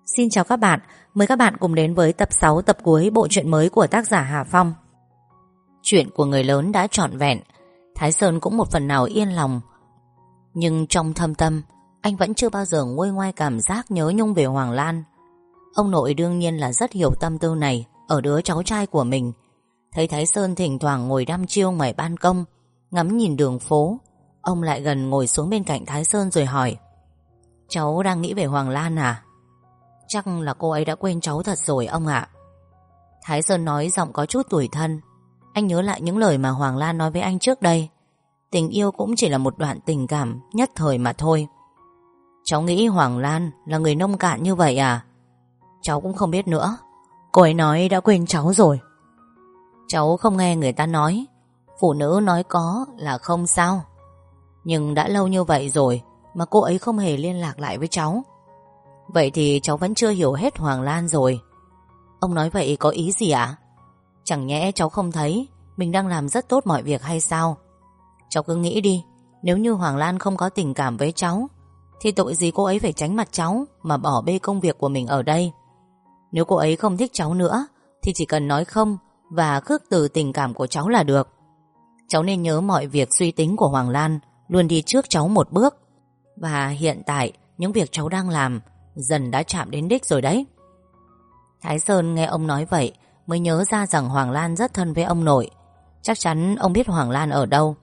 Xin chào các bạn, mời các bạn cùng đến với tập 6 tập cuối bộ truyện mới của tác giả Hà Phong. Chuyện của người lớn đã trọn vẹn, Thái Sơn cũng một phần nào yên lòng. Nhưng trong thâm tâm, anh vẫn chưa bao giờ nguôi ngoai cảm giác nhớ nhung về Hoàng Lan. Ông nội đương nhiên là rất hiểu tâm tư này ở đứa cháu trai của mình. Thấy Thái Sơn thỉnh thoảng ngồi đăm chiêu ngoài ban công, ngắm nhìn đường phố, ông lại gần ngồi xuống bên cạnh Thái Sơn rồi hỏi: Cháu đang nghĩ về Hoàng Lan à? Chắc là cô ấy đã quên cháu thật rồi ông ạ. Thái Sơn nói giọng có chút tủi thân. Anh nhớ lại những lời mà Hoàng Lan nói với anh trước đây. Tình yêu cũng chỉ là một đoạn tình cảm nhất thời mà thôi. Cháu nghĩ Hoàng Lan là người nông cạn như vậy à? Cháu cũng không biết nữa. Cô ấy nói đã quên cháu rồi. Cháu không nghe người ta nói phụ nữ nói có là không sao. Nhưng đã lâu như vậy rồi mà cô ấy không hề liên lạc lại với cháu. Vậy thì cháu vẫn chưa hiểu hết Hoàng Lan rồi. Ông nói vậy có ý gì ạ? Chẳng nhẽ cháu không thấy mình đang làm rất tốt mọi việc hay sao? Cháu cứ nghĩ đi, nếu như Hoàng Lan không có tình cảm với cháu thì tội gì cô ấy phải tránh mặt cháu mà bỏ bê công việc của mình ở đây. Nếu cô ấy không thích cháu nữa thì chỉ cần nói không và khước từ tình cảm của cháu là được. Cháu nên nhớ mọi việc suy tính của Hoàng Lan luôn đi trước cháu một bước. Và hiện tại những việc cháu đang làm dần đã chạm đến đích rồi đấy. Thái Sơn nghe ông nói vậy mới nhớ ra rằng Hoàng Lan rất thân với ông nội. Chắc chắn ông biết Hoàng Lan ở đâu.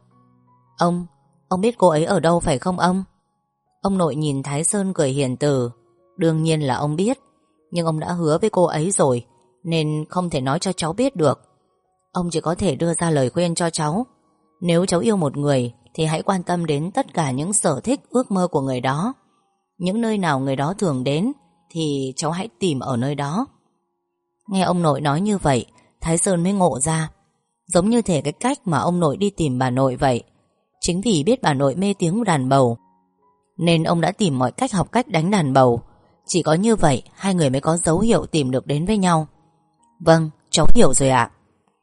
Ông biết cô ấy ở đâu phải không ông? Ông nội nhìn Thái Sơn cười hiền từ. Đương nhiên là ông biết, nhưng ông đã hứa với cô ấy rồi nên không thể nói cho cháu biết được. Ông chỉ có thể đưa ra lời khuyên cho cháu. Nếu cháu yêu một người thì hãy quan tâm đến tất cả những sở thích, ước mơ của người đó. Những nơi nào người đó thường đến thì cháu hãy tìm ở nơi đó. Nghe ông nội nói như vậy, Thái Sơn mới ngộ ra. Giống như thể cái cách mà ông nội đi tìm bà nội vậy. Chính vì biết bà nội mê tiếng đàn bầu nên ông đã tìm mọi cách học cách đánh đàn bầu. Chỉ có như vậy hai người mới có dấu hiệu tìm được đến với nhau. Vâng, cháu hiểu rồi ạ.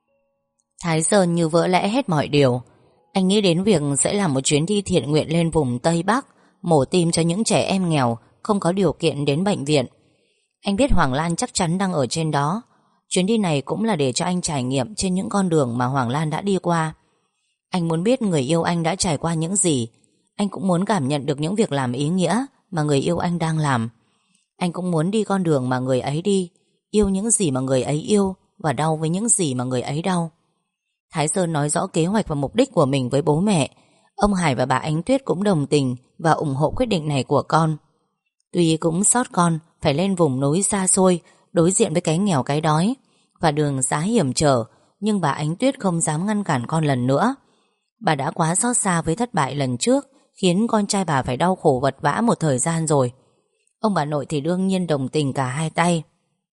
Thái Sơn như vỡ lẽ hết mọi điều. Anh nghĩ đến việc sẽ làm một chuyến đi thiện nguyện lên vùng Tây Bắc, mổ tim cho những trẻ em nghèo không có điều kiện đến bệnh viện. Anh biết Hoàng Lan chắc chắn đang ở trên đó. Chuyến đi này cũng là để cho anh trải nghiệm trên những con đường mà Hoàng Lan đã đi qua. Anh muốn biết người yêu anh đã trải qua những gì. Anh cũng muốn cảm nhận được những việc làm ý nghĩa mà người yêu anh đang làm. Anh cũng muốn đi con đường mà người ấy đi, yêu những gì mà người ấy yêu và đau với những gì mà người ấy đau. Thái Sơn nói rõ kế hoạch và mục đích của mình với bố mẹ. Ông Hải và bà Ánh Tuyết cũng đồng tình và ủng hộ quyết định này của con. Tuy cũng xót con phải lên vùng núi xa xôi, đối diện với cái nghèo cái đói và đường xá hiểm trở, nhưng bà Ánh Tuyết không dám ngăn cản con lần nữa. Bà đã quá xót xa với thất bại lần trước, khiến con trai bà phải đau khổ vật vã một thời gian rồi. Ông bà nội thì đương nhiên đồng tình cả hai tay.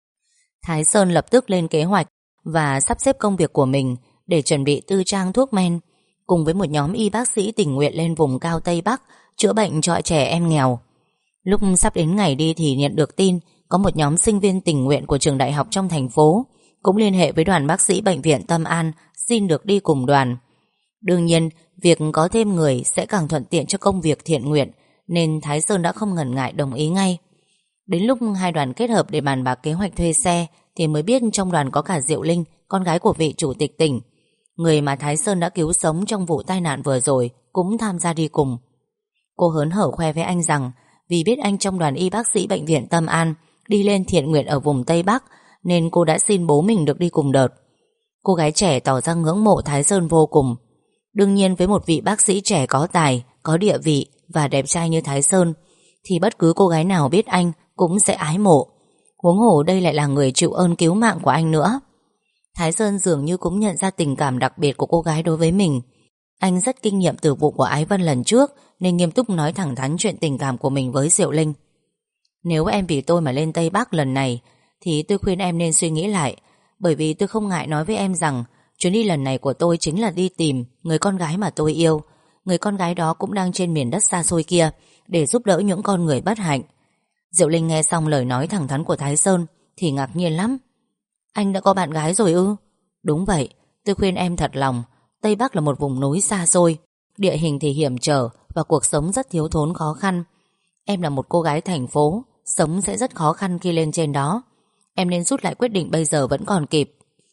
Thái Sơn lập tức lên kế hoạch và sắp xếp công việc của mình để chuẩn bị tư trang thuốc men, cùng với một nhóm y bác sĩ tình nguyện lên vùng cao Tây Bắc chữa bệnh cho trẻ em nghèo. Lúc sắp đến ngày đi thì nhận được tin có một nhóm sinh viên tình nguyện của trường đại học trong thành phố cũng liên hệ với đoàn bác sĩ bệnh viện Tâm An xin được đi cùng đoàn. Đương nhiên, việc có thêm người sẽ càng thuận tiện cho công việc thiện nguyện, nên Thái Sơn đã không ngần ngại đồng ý ngay. Đến lúc hai đoàn kết hợp để bàn bạc kế hoạch thuê xe thì mới biết trong đoàn có cả Diệu Linh, con gái của vị chủ tịch tỉnh, người mà Thái Sơn đã cứu sống trong vụ tai nạn vừa rồi, cũng tham gia đi cùng. Cô hớn hở khoe với anh rằng vì biết anh trong đoàn y bác sĩ bệnh viện Tâm An đi lên thiện nguyện ở vùng Tây Bắc nên cô đã xin bố mình được đi cùng đợt. Cô gái trẻ tỏ ra ngưỡng mộ Thái Sơn vô cùng. Đương nhiên với một vị bác sĩ trẻ có tài, có địa vị và đẹp trai như Thái Sơn thì bất cứ cô gái nào biết anh cũng sẽ ái mộ. Huống hồ đây lại là người chịu ơn cứu mạng của anh nữa. Thái Sơn dường như cũng nhận ra tình cảm đặc biệt của cô gái đối với mình. Anh rất kinh nghiệm từ vụ của Ái Vân lần trước nên nghiêm túc nói thẳng thắn chuyện tình cảm của mình với Diệu Linh. Nếu em vì tôi mà lên Tây Bắc lần này thì tôi khuyên em nên suy nghĩ lại, bởi vì tôi không ngại nói với em rằng chuyến đi lần này của tôi chính là đi tìm người con gái mà tôi yêu. Người con gái đó cũng đang trên miền đất xa xôi kia để giúp đỡ những con người bất hạnh. Diệu Linh nghe xong lời nói thẳng thắn của Thái Sơn thì ngạc nhiên lắm. Anh đã có bạn gái rồi ư? Đúng vậy, tôi khuyên em thật lòng. Tây Bắc là một vùng núi xa xôi, địa hình thì hiểm trở và cuộc sống rất thiếu thốn khó khăn. Em là một cô gái thành phố, Sống sẽ rất khó khăn khi lên trên đó. Em nên rút lại quyết định bây giờ vẫn còn kịp.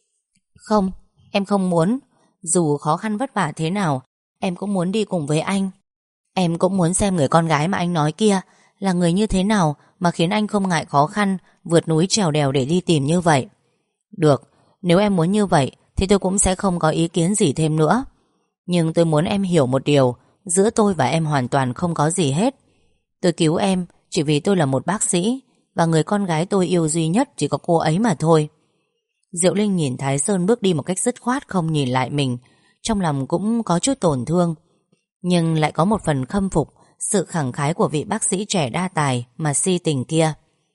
Không, em không muốn. Dù khó khăn vất vả thế nào, em cũng muốn đi cùng với anh. Em cũng muốn xem người con gái mà anh nói kia là người như thế nào mà khiến anh không ngại khó khăn, vượt núi trèo đèo để đi tìm như vậy. Được, nếu em muốn như vậy thì tôi cũng sẽ không có ý kiến gì thêm nữa. Nhưng tôi muốn em hiểu một điều, giữa tôi và em hoàn toàn không có gì hết. Tôi cứu em chỉ vì tôi là một bác sĩ, và người con gái tôi yêu duy nhất chỉ có cô ấy mà thôi. Diệu Linh nhìn Thái Sơn bước đi một cách dứt khoát, không nhìn lại mình. Trong lòng cũng có chút tổn thương, nhưng lại có một phần khâm phục sự khẳng khái của vị bác sĩ trẻ đa tài mà si tình kia.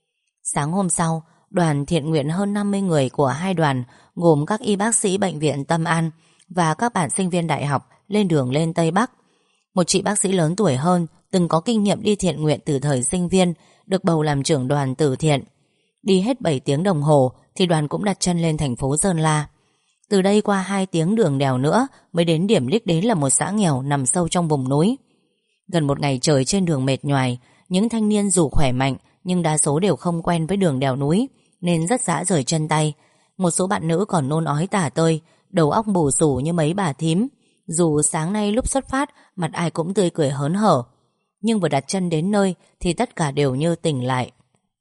Sáng hôm sau, đoàn thiện nguyện hơn 50 người của hai đoàn, gồm các y bác sĩ bệnh viện Tâm An và các bạn sinh viên đại học, lên đường lên Tây Bắc. Một chị bác sĩ lớn tuổi hơn, từng có kinh nghiệm đi thiện nguyện từ thời sinh viên, được bầu làm trưởng đoàn từ thiện. Đi hết 7 tiếng đồng hồ thì đoàn cũng đặt chân lên thành phố Sơn La. Từ đây qua 2 tiếng đường đèo nữa mới đến điểm đích đến là một xã nghèo nằm sâu trong vùng núi. Gần một ngày trời trên đường mệt nhoài, những thanh niên dù khỏe mạnh nhưng đa số đều không quen với đường đèo núi nên rất rã rời chân tay. Một số bạn nữ còn nôn ói tả tơi, đầu óc bù xù như mấy bà thím. Dù sáng nay lúc xuất phát mặt ai cũng tươi cười hớn hở, nhưng vừa đặt chân đến nơi thì tất cả đều như tỉnh lại.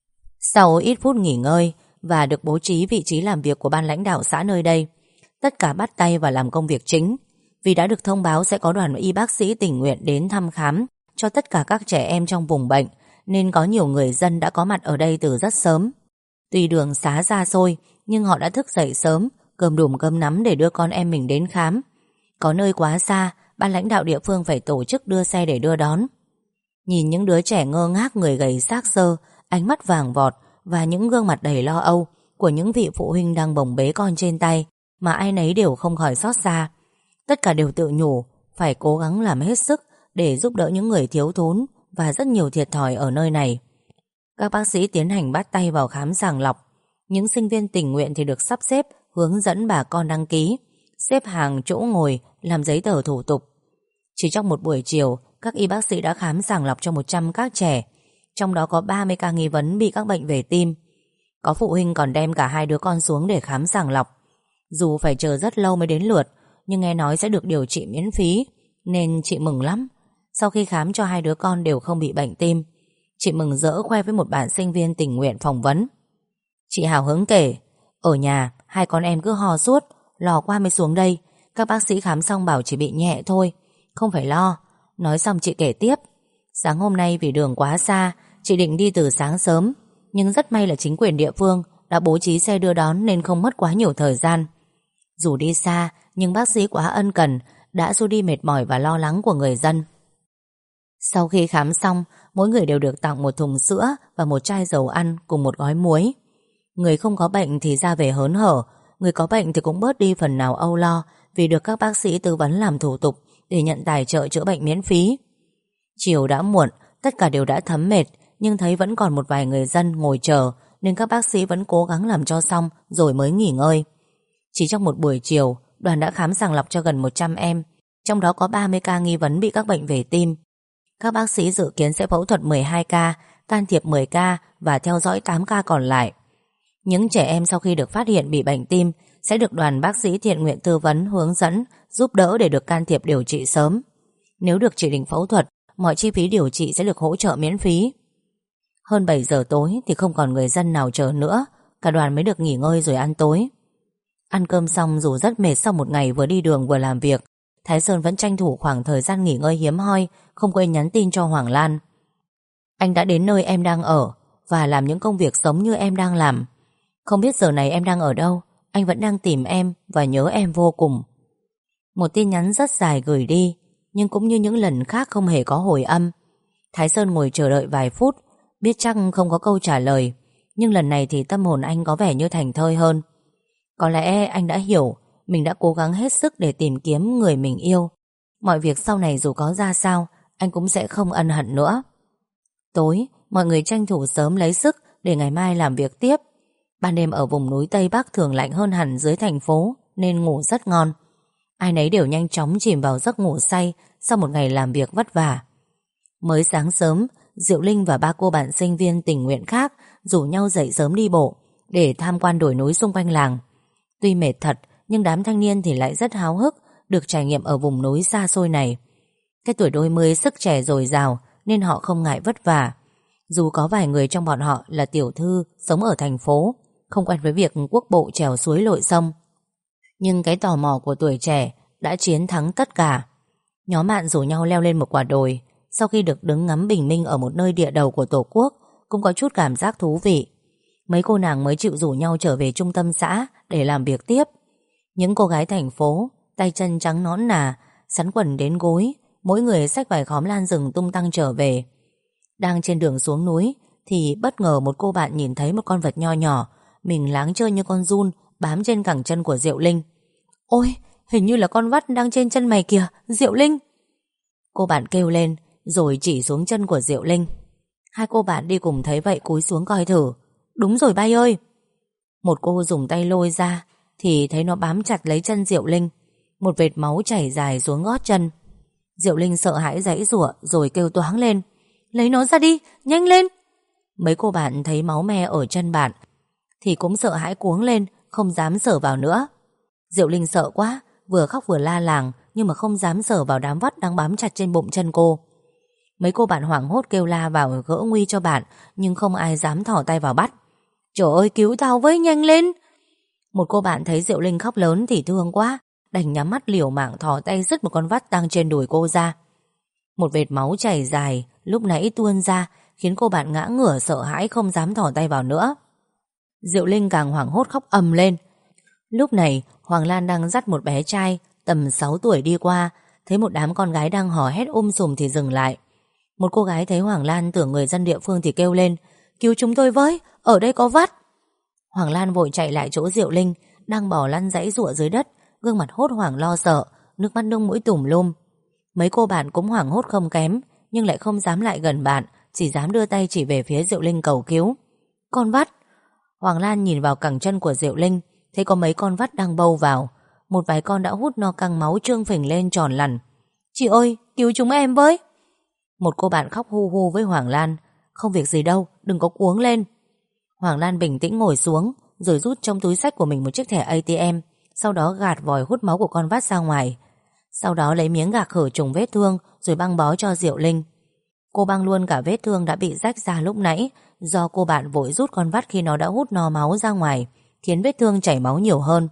Sau ít phút nghỉ ngơi và được bố trí vị trí làm việc của ban lãnh đạo xã nơi đây, tất cả bắt tay vào làm công việc chính. Vì đã được thông báo sẽ có đoàn y bác sĩ tình nguyện đến thăm khám cho tất cả các trẻ em trong vùng bệnh, nên có nhiều người dân đã có mặt ở đây từ rất sớm. Tuy đường xá xa xôi, nhưng họ đã thức dậy sớm, cơm đùm cơm nắm để đưa con em mình đến khám. Có nơi quá xa, ban lãnh đạo địa phương phải tổ chức đưa xe để đưa đón. Nhìn những đứa trẻ ngơ ngác, người gầy xác xơ, ánh mắt vàng vọt và những gương mặt đầy lo âu của những vị phụ huynh đang bồng bế con trên tay, mà ai nấy đều không khỏi xót xa. Tất cả đều tự nhủ phải cố gắng làm hết sức để giúp đỡ những người thiếu thốn và rất nhiều thiệt thòi ở nơi này. Các bác sĩ tiến hành bắt tay vào khám sàng lọc. Những sinh viên tình nguyện thì được sắp xếp hướng dẫn bà con đăng ký, xếp hàng chỗ ngồi, làm giấy tờ thủ tục. Chỉ trong một buổi chiều, các y bác sĩ đã khám sàng lọc cho 100 các trẻ, trong đó có 30 ca nghi vấn bị các bệnh về tim. Có phụ huynh còn đem cả 2 đứa con xuống để khám sàng lọc. Dù phải chờ rất lâu mới đến lượt, nhưng nghe nói sẽ được điều trị miễn phí, nên chị mừng lắm. Sau khi khám cho 2 đứa con đều không bị bệnh tim, chị mừng rỡ khoe với một bạn sinh viên tình nguyện phỏng vấn. Chị hào hứng kể, ở nhà 2 con em cứ ho suốt, lo qua mới xuống đây. Các bác sĩ khám xong bảo chỉ bị nhẹ thôi, không phải lo. Nói xong chị kể tiếp, sáng hôm nay vì đường quá xa, chị định đi từ sáng sớm, nhưng rất may là chính quyền địa phương đã bố trí xe đưa đón nên không mất quá nhiều thời gian. Dù đi xa, nhưng bác sĩ quá ân cần, đã xua đi mệt mỏi và lo lắng của người dân. Sau khi khám xong, mỗi người đều được tặng một thùng sữa và một chai dầu ăn cùng một gói muối. Người không có bệnh thì ra về hớn hở, người có bệnh thì cũng bớt đi phần nào âu lo vì được các bác sĩ tư vấn làm thủ tục để nhận tài trợ chữa bệnh miễn phí. Chiều đã muộn, tất cả đều đã thấm mệt, nhưng thấy vẫn còn một vài người dân ngồi chờ nên các bác sĩ vẫn cố gắng làm cho xong rồi mới nghỉ ngơi. Chỉ trong một buổi chiều, đoàn đã khám sàng lọc cho gần 100 em, trong đó có 30 ca nghi vấn bị các bệnh về tim. Các bác sĩ dự kiến sẽ phẫu thuật 12 ca, can thiệp 10 ca và theo dõi 8 ca còn lại. Những trẻ em sau khi được phát hiện bị bệnh tim sẽ được đoàn bác sĩ thiện nguyện tư vấn, hướng dẫn, giúp đỡ để được can thiệp điều trị sớm. Nếu được chỉ định phẫu thuật, mọi chi phí điều trị sẽ được hỗ trợ miễn phí. Hơn 7 giờ tối thì không còn người dân nào chờ nữa, cả đoàn mới được nghỉ ngơi rồi ăn tối. Ăn cơm xong dù rất mệt sau một ngày vừa đi đường vừa làm việc, Thái Sơn vẫn tranh thủ khoảng thời gian nghỉ ngơi hiếm hoi, không quên nhắn tin cho Hoàng Lan. Anh đã đến nơi em đang ở và làm những công việc giống như em đang làm. Không biết giờ này em đang ở đâu, anh vẫn đang tìm em và nhớ em vô cùng. Một tin nhắn rất dài gửi đi, nhưng cũng như những lần khác không hề có hồi âm. Thái Sơn ngồi chờ đợi vài phút, biết chắc không có câu trả lời, nhưng lần này thì tâm hồn anh có vẻ như thành thơi hơn. Có lẽ anh đã hiểu mình đã cố gắng hết sức để tìm kiếm người mình yêu. Mọi việc sau này dù có ra sao, anh cũng sẽ không ân hận nữa. Tối, mọi người tranh thủ sớm lấy sức để ngày mai làm việc tiếp. Ban đêm ở vùng núi Tây Bắc thường lạnh hơn hẳn dưới thành phố, nên ngủ rất ngon. Ai nấy đều nhanh chóng chìm vào giấc ngủ say sau một ngày làm việc vất vả. Mới sáng sớm, Diệu Linh và ba cô bạn sinh viên tình nguyện khác rủ nhau dậy sớm đi bộ để tham quan đồi núi xung quanh làng. Tuy mệt thật, nhưng đám thanh niên thì lại rất háo hức được trải nghiệm ở vùng núi xa xôi này. Cái tuổi đôi mươi sức trẻ dồi dào nên họ không ngại vất vả. Dù có vài người trong bọn họ là tiểu thư sống ở thành phố, không quen với việc quốc bộ trèo suối lội sông, nhưng cái tò mò của tuổi trẻ đã chiến thắng tất cả. Nhóm bạn rủ nhau leo lên một quả đồi. Sau khi được đứng ngắm bình minh ở một nơi địa đầu của Tổ quốc, cũng có chút cảm giác thú vị. Mấy cô nàng mới chịu rủ nhau trở về trung tâm xã để làm việc tiếp. Những cô gái thành phố, tay chân trắng nõn nà, sắn quần đến gối, mỗi người xách vài khóm lan rừng tung tăng trở về. Đang trên đường xuống núi thì bất ngờ một cô bạn nhìn thấy một con vật nho nhỏ, mình láng trơ như con giun, bám trên cẳng chân của Diệu Linh. Ôi, hình như là con vắt đang trên chân mày kìa, Diệu Linh. Cô bạn kêu lên rồi chỉ xuống chân của Diệu Linh. Hai cô bạn đi cùng thấy vậy cúi xuống coi thử. Đúng rồi bay ơi. Một cô dùng tay lôi ra thì thấy nó bám chặt lấy chân Diệu Linh. Một vệt máu chảy dài xuống gót chân. Diệu Linh sợ hãi giãy giụa rồi kêu toáng lên. Lấy nó ra đi, nhanh lên. Mấy cô bạn thấy máu me ở chân bạn thì cũng sợ hãi cuống lên, không dám sờ vào nữa. Diệu Linh sợ quá, vừa khóc vừa la làng, nhưng mà không dám sờ vào đám vắt đang bám chặt trên bụng chân cô. Mấy cô bạn hoảng hốt kêu la vào gỡ nguy cho bạn, nhưng không ai dám thò tay vào bắt. Trời ơi, cứu tao với, nhanh lên. Một cô bạn thấy Diệu Linh khóc lớn thì thương quá, đành nhắm mắt liều mạng thò tay rứt một con vắt đang trên đùi cô ra. Một vệt máu chảy dài lúc nãy tuôn ra khiến cô bạn ngã ngửa sợ hãi, không dám thò tay vào nữa. Diệu Linh càng hoảng hốt khóc ầm lên. Lúc này Hoàng Lan đang dắt một bé trai tầm 6 tuổi đi qua, thấy một đám con gái đang hò hét sùm thì dừng lại. Một cô gái thấy Hoàng Lan tưởng người dân địa phương thì kêu lên, cứu chúng tôi với, ở đây có vắt. Hoàng Lan vội chạy lại chỗ Diệu Linh đang bò lăn giãy giụa dưới đất, gương mặt hốt hoảng lo sợ, nước mắt nông mũi tùm lum. Mấy cô bạn cũng hoảng hốt không kém, nhưng lại không dám lại gần bạn, chỉ dám đưa tay chỉ về phía Diệu Linh cầu cứu. Con vắt. Hoàng Lan nhìn vào cẳng chân của Diệu Linh, thấy có mấy con vắt đang bâu vào. Một vài con đã hút no căng máu trương phình lên tròn lằn. Chị ơi, cứu chúng em với. Một cô bạn khóc hu hu với Hoàng Lan. Không việc gì đâu, đừng có cuống lên. Hoàng Lan bình tĩnh ngồi xuống, rồi rút trong túi xách của mình một chiếc thẻ ATM, sau đó gạt vòi hút máu của con vắt ra ngoài. Sau đó lấy miếng gạc khử trùng vết thương rồi băng bó cho Diệu Linh. Cô băng luôn cả vết thương đã bị rách ra lúc nãy, do cô bạn vội rút con vắt khi nó đã hút no máu ra ngoài, khiến vết thương chảy máu nhiều hơn.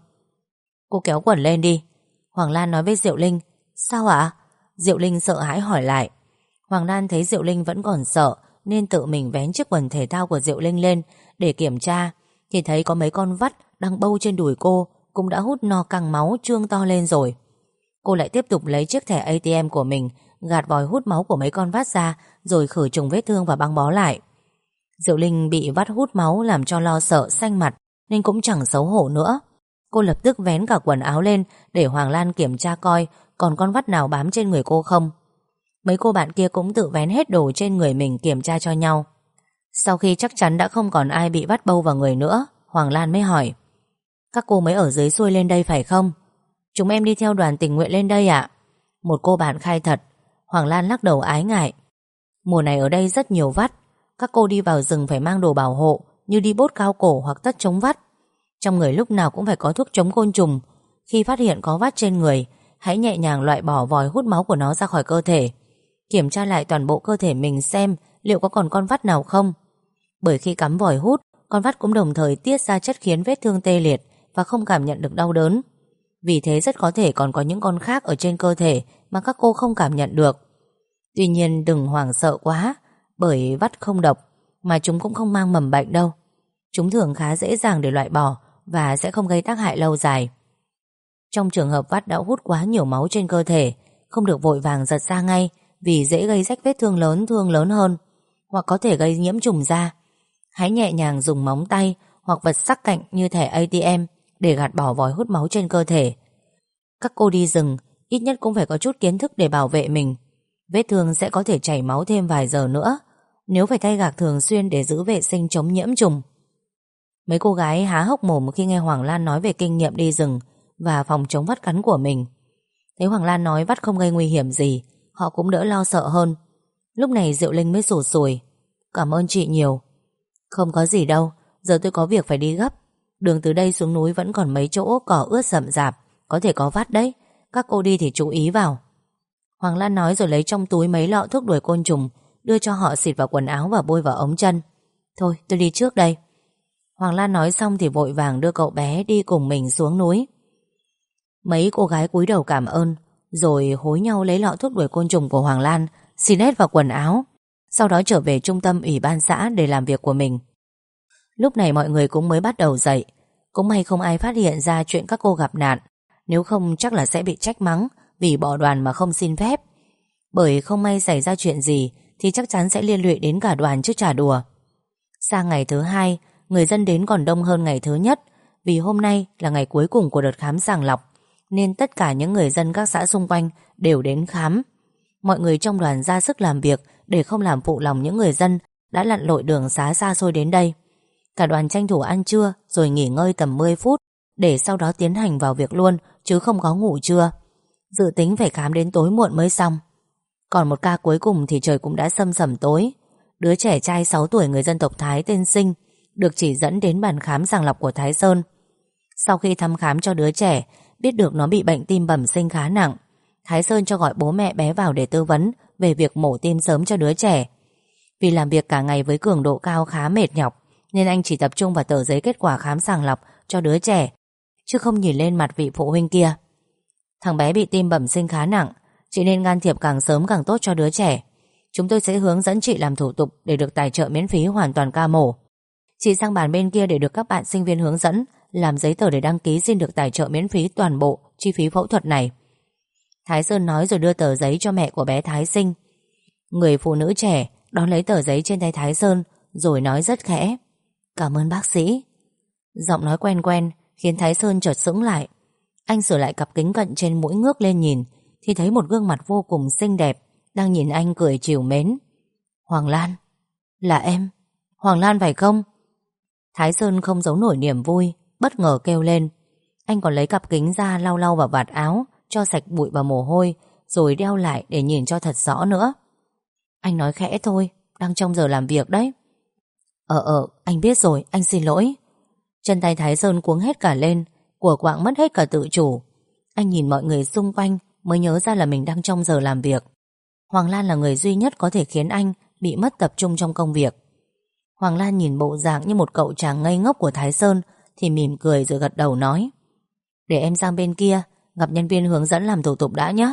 Cô kéo quần lên đi. Hoàng Lan nói với Diệu Linh. Sao ạ? Diệu Linh sợ hãi hỏi lại. Hoàng Lan thấy Diệu Linh vẫn còn sợ nên tự mình vén chiếc quần thể thao của Diệu Linh lên để kiểm tra, thì thấy có mấy con vắt đang bâu trên đùi cô cũng đã hút no căng máu trương to lên rồi. Cô lại tiếp tục lấy chiếc thẻ ATM của mình, gạt vòi hút máu của mấy con vắt ra, rồi khử trùng vết thương và băng bó lại. Diệu Linh bị vắt hút máu làm cho lo sợ xanh mặt, nên cũng chẳng xấu hổ nữa. Cô lập tức vén cả quần áo lên để Hoàng Lan kiểm tra coi còn con vắt nào bám trên người cô không. Mấy cô bạn kia cũng tự vén hết đồ trên người mình kiểm tra cho nhau. Sau khi chắc chắn đã không còn ai bị vắt bâu vào người nữa, Hoàng Lan mới hỏi. Các cô mới ở dưới xuôi lên đây phải không? Chúng em đi theo đoàn tình nguyện lên đây ạ. Một cô bạn khai thật. Hoàng Lan lắc đầu ái ngại. Mùa này ở đây rất nhiều vắt. Các cô đi vào rừng phải mang đồ bảo hộ như đi bốt cao cổ hoặc tất chống vắt. Trong người lúc nào cũng phải có thuốc chống côn trùng. Khi phát hiện có vắt trên người, hãy nhẹ nhàng loại bỏ vòi hút máu của nó ra khỏi cơ thể. Kiểm tra lại toàn bộ cơ thể mình xem liệu có còn con vắt nào không. Bởi khi cắm vòi hút, con vắt cũng đồng thời tiết ra chất khiến vết thương tê liệt và không cảm nhận được đau đớn. Vì thế rất có thể còn có những con khác ở trên cơ thể mà các cô không cảm nhận được. Tuy nhiên đừng hoảng sợ quá, bởi vắt không độc, mà chúng cũng không mang mầm bệnh đâu. Chúng thường khá dễ dàng để loại bỏ và sẽ không gây tác hại lâu dài. Trong trường hợp vắt đã hút quá nhiều máu trên cơ thể, không được vội vàng giật ra ngay, vì dễ gây rách vết thương lớn hơn, hoặc có thể gây nhiễm trùng da. Hãy nhẹ nhàng dùng móng tay hoặc vật sắc cạnh như thẻ ATM để gạt bỏ vòi hút máu trên cơ thể. Các cô đi rừng ít nhất cũng phải có chút kiến thức để bảo vệ mình. Vết thương sẽ có thể chảy máu thêm vài giờ nữa nếu phải thay gạc thường xuyên để giữ vệ sinh chống nhiễm trùng. Mấy cô gái há hốc mồm khi nghe Hoàng Lan nói về kinh nghiệm đi rừng và phòng chống vắt cắn của mình. Thấy Hoàng Lan nói vắt không gây nguy hiểm gì, họ cũng đỡ lo sợ hơn. Lúc này Diệu Linh mới sụt sùi. Cảm ơn chị nhiều. Không có gì đâu, giờ tôi có việc phải đi gấp. Đường từ đây xuống núi vẫn còn mấy chỗ cỏ ướt rậm rạp, có thể có vắt đấy. Các cô đi thì chú ý vào. Hoàng Lan nói rồi lấy trong túi mấy lọ thuốc đuổi côn trùng, đưa cho họ xịt vào quần áo và bôi vào ống chân. Thôi tôi đi trước đây. Hoàng Lan nói xong thì vội vàng đưa cậu bé đi cùng mình xuống núi. Mấy cô gái cúi đầu cảm ơn, rồi hối nhau lấy lọ thuốc đuổi côn trùng của Hoàng Lan, xịt hết vào quần áo. Sau đó trở về trung tâm ủy ban xã để làm việc của mình. Lúc này mọi người cũng mới bắt đầu dậy. Cũng may không ai phát hiện ra chuyện các cô gặp nạn, nếu không chắc là sẽ bị trách mắng vì bỏ đoàn mà không xin phép. Bởi không may xảy ra chuyện gì thì chắc chắn sẽ liên lụy đến cả đoàn chứ chả đùa. Sang ngày thứ hai, người dân đến còn đông hơn ngày thứ nhất, vì hôm nay là ngày cuối cùng của đợt khám sàng lọc, nên tất cả những người dân các xã xung quanh đều đến khám. Mọi người trong đoàn ra sức làm việc để không làm phụ lòng những người dân đã lặn lội đường xá xa xôi đến đây. Cả đoàn tranh thủ ăn trưa rồi nghỉ ngơi tầm 10 phút để sau đó tiến hành vào việc luôn, chứ không có ngủ trưa. Dự tính phải khám đến tối muộn mới xong. Còn một ca cuối cùng thì trời cũng đã sầm sẩm tối. Đứa trẻ trai 6 tuổi người dân tộc Thái tên Sinh được chỉ dẫn đến bàn khám sàng lọc của Thái Sơn. Sau khi thăm khám cho đứa trẻ, biết được nó bị bệnh tim bẩm sinh khá nặng, Thái Sơn cho gọi bố mẹ bé vào để tư vấn về việc mổ tim sớm cho đứa trẻ. Vì làm việc cả ngày với cường độ cao khá mệt nhọc, nên anh chỉ tập trung vào tờ giấy kết quả khám sàng lọc cho đứa trẻ, chứ không nhìn lên mặt vị phụ huynh kia. Thằng bé bị tim bẩm sinh khá nặng, chị nên can thiệp càng sớm càng tốt cho đứa trẻ. Chúng tôi sẽ hướng dẫn chị làm thủ tục để được tài trợ miễn phí hoàn toàn ca mổ. Chị sang bàn bên kia để được các bạn sinh viên hướng dẫn làm giấy tờ để đăng ký xin được tài trợ miễn phí toàn bộ chi phí phẫu thuật này. Thái Sơn nói rồi đưa tờ giấy cho mẹ của bé Thái Sinh. Người phụ nữ trẻ đón lấy tờ giấy trên tay Thái Sơn rồi nói rất khẽ: Cảm ơn bác sĩ. Giọng nói quen quen khiến Thái Sơn chợt sững lại. Anh sửa lại cặp kính cận trên mũi, ngước lên nhìn thì thấy một gương mặt vô cùng xinh đẹp đang nhìn anh cười trìu mến. Hoàng Lan, là em. Hoàng Lan phải không? Thái Sơn không giấu nổi niềm vui, bất ngờ kêu lên. Anh còn lấy cặp kính ra lau lau vào vạt áo, cho sạch bụi và mồ hôi, rồi đeo lại để nhìn cho thật rõ nữa. Anh nói khẽ thôi, đang trong giờ làm việc đấy. Anh biết rồi, anh xin lỗi. Chân tay Thái Sơn cuống hết cả lên, của quạng mất hết cả tự chủ. Anh nhìn mọi người xung quanh mới nhớ ra là mình đang trong giờ làm việc. Hoàng Lan là người duy nhất có thể khiến anh bị mất tập trung trong công việc. Hoàng Lan nhìn bộ dạng như một cậu chàng ngây ngốc của Thái Sơn thì mỉm cười rồi gật đầu nói: Để em sang bên kia gặp nhân viên hướng dẫn làm thủ tục đã nhé.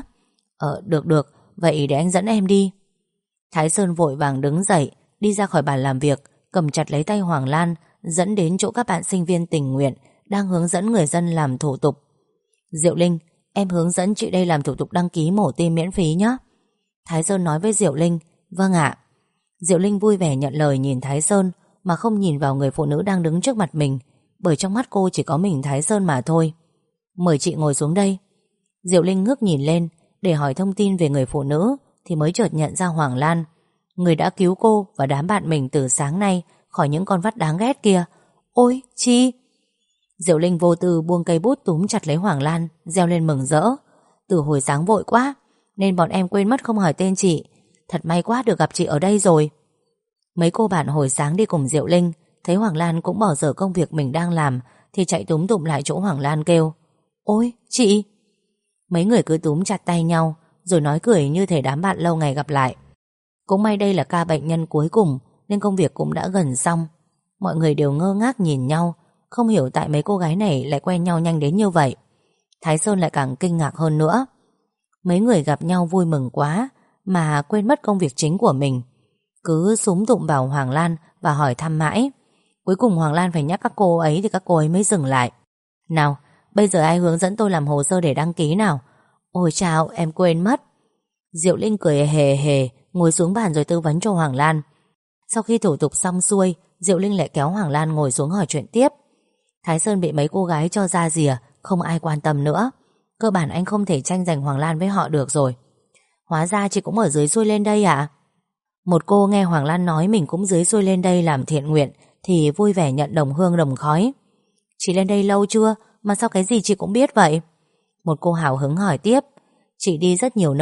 Được, vậy để anh dẫn em đi. Thái Sơn vội vàng đứng dậy, đi ra khỏi bàn làm việc, cầm chặt lấy tay Hoàng Lan, dẫn đến chỗ các bạn sinh viên tình nguyện đang hướng dẫn người dân làm thủ tục. Diệu Linh, em hướng dẫn chị đây làm thủ tục đăng ký mổ tim miễn phí nhé. Thái Sơn nói với Diệu Linh. Vâng ạ. Diệu Linh vui vẻ nhận lời, nhìn Thái Sơn mà không nhìn vào người phụ nữ đang đứng trước mặt mình, bởi trong mắt cô chỉ có mình Thái Sơn mà thôi. Mời chị ngồi xuống đây. Diệu Linh ngước nhìn lên để hỏi thông tin về người phụ nữ thì mới chợt nhận ra Hoàng Lan, người đã cứu cô và đám bạn mình từ sáng nay khỏi những con vắt đáng ghét kia. Ôi, chị! Diệu Linh vô tư buông cây bút túm chặt lấy Hoàng Lan, reo lên mừng rỡ. Từ hồi sáng vội quá nên bọn em quên mất không hỏi tên chị. Thật may quá được gặp chị ở đây rồi. Mấy cô bạn hồi sáng đi cùng Diệu Linh thấy Hoàng Lan cũng bỏ dở công việc mình đang làm thì chạy túm tụm lại chỗ Hoàng Lan kêu: Ôi, chị! Mấy người cứ túm chặt tay nhau rồi nói cười như thể đám bạn lâu ngày gặp lại. Cũng may đây là ca bệnh nhân cuối cùng nên công việc cũng đã gần xong. Mọi người đều ngơ ngác nhìn nhau, không hiểu tại mấy cô gái này lại quen nhau nhanh đến như vậy. Thái Sơn lại càng kinh ngạc hơn nữa. Mấy người gặp nhau vui mừng quá mà quên mất công việc chính của mình, cứ súm tụm vào Hoàng Lan và hỏi thăm mãi. Cuối cùng Hoàng Lan phải nhắc các cô ấy thì các cô ấy mới dừng lại. Nào, bây giờ ai hướng dẫn tôi làm hồ sơ để đăng ký nào? Ôi chào, em quên mất. Diệu Linh cười hề hề ngồi xuống bàn rồi tư vấn cho Hoàng Lan. Sau khi thủ tục xong xuôi, Diệu Linh lại kéo Hoàng Lan ngồi xuống hỏi chuyện tiếp. Thái Sơn bị mấy cô gái cho ra rìa, không ai quan tâm nữa. Cơ bản anh không thể tranh giành Hoàng Lan với họ được rồi. Hóa ra chị cũng ở dưới xuôi lên đây à? Một cô nghe Hoàng Lan nói mình cũng dưới xuôi lên đây làm thiện nguyện thì vui vẻ nhận đồng hương đồng khói. Chị lên đây lâu chưa mà sao cái gì chị cũng biết vậy? Một cô hào hứng hỏi tiếp. Chị đi rất nhiều nơi,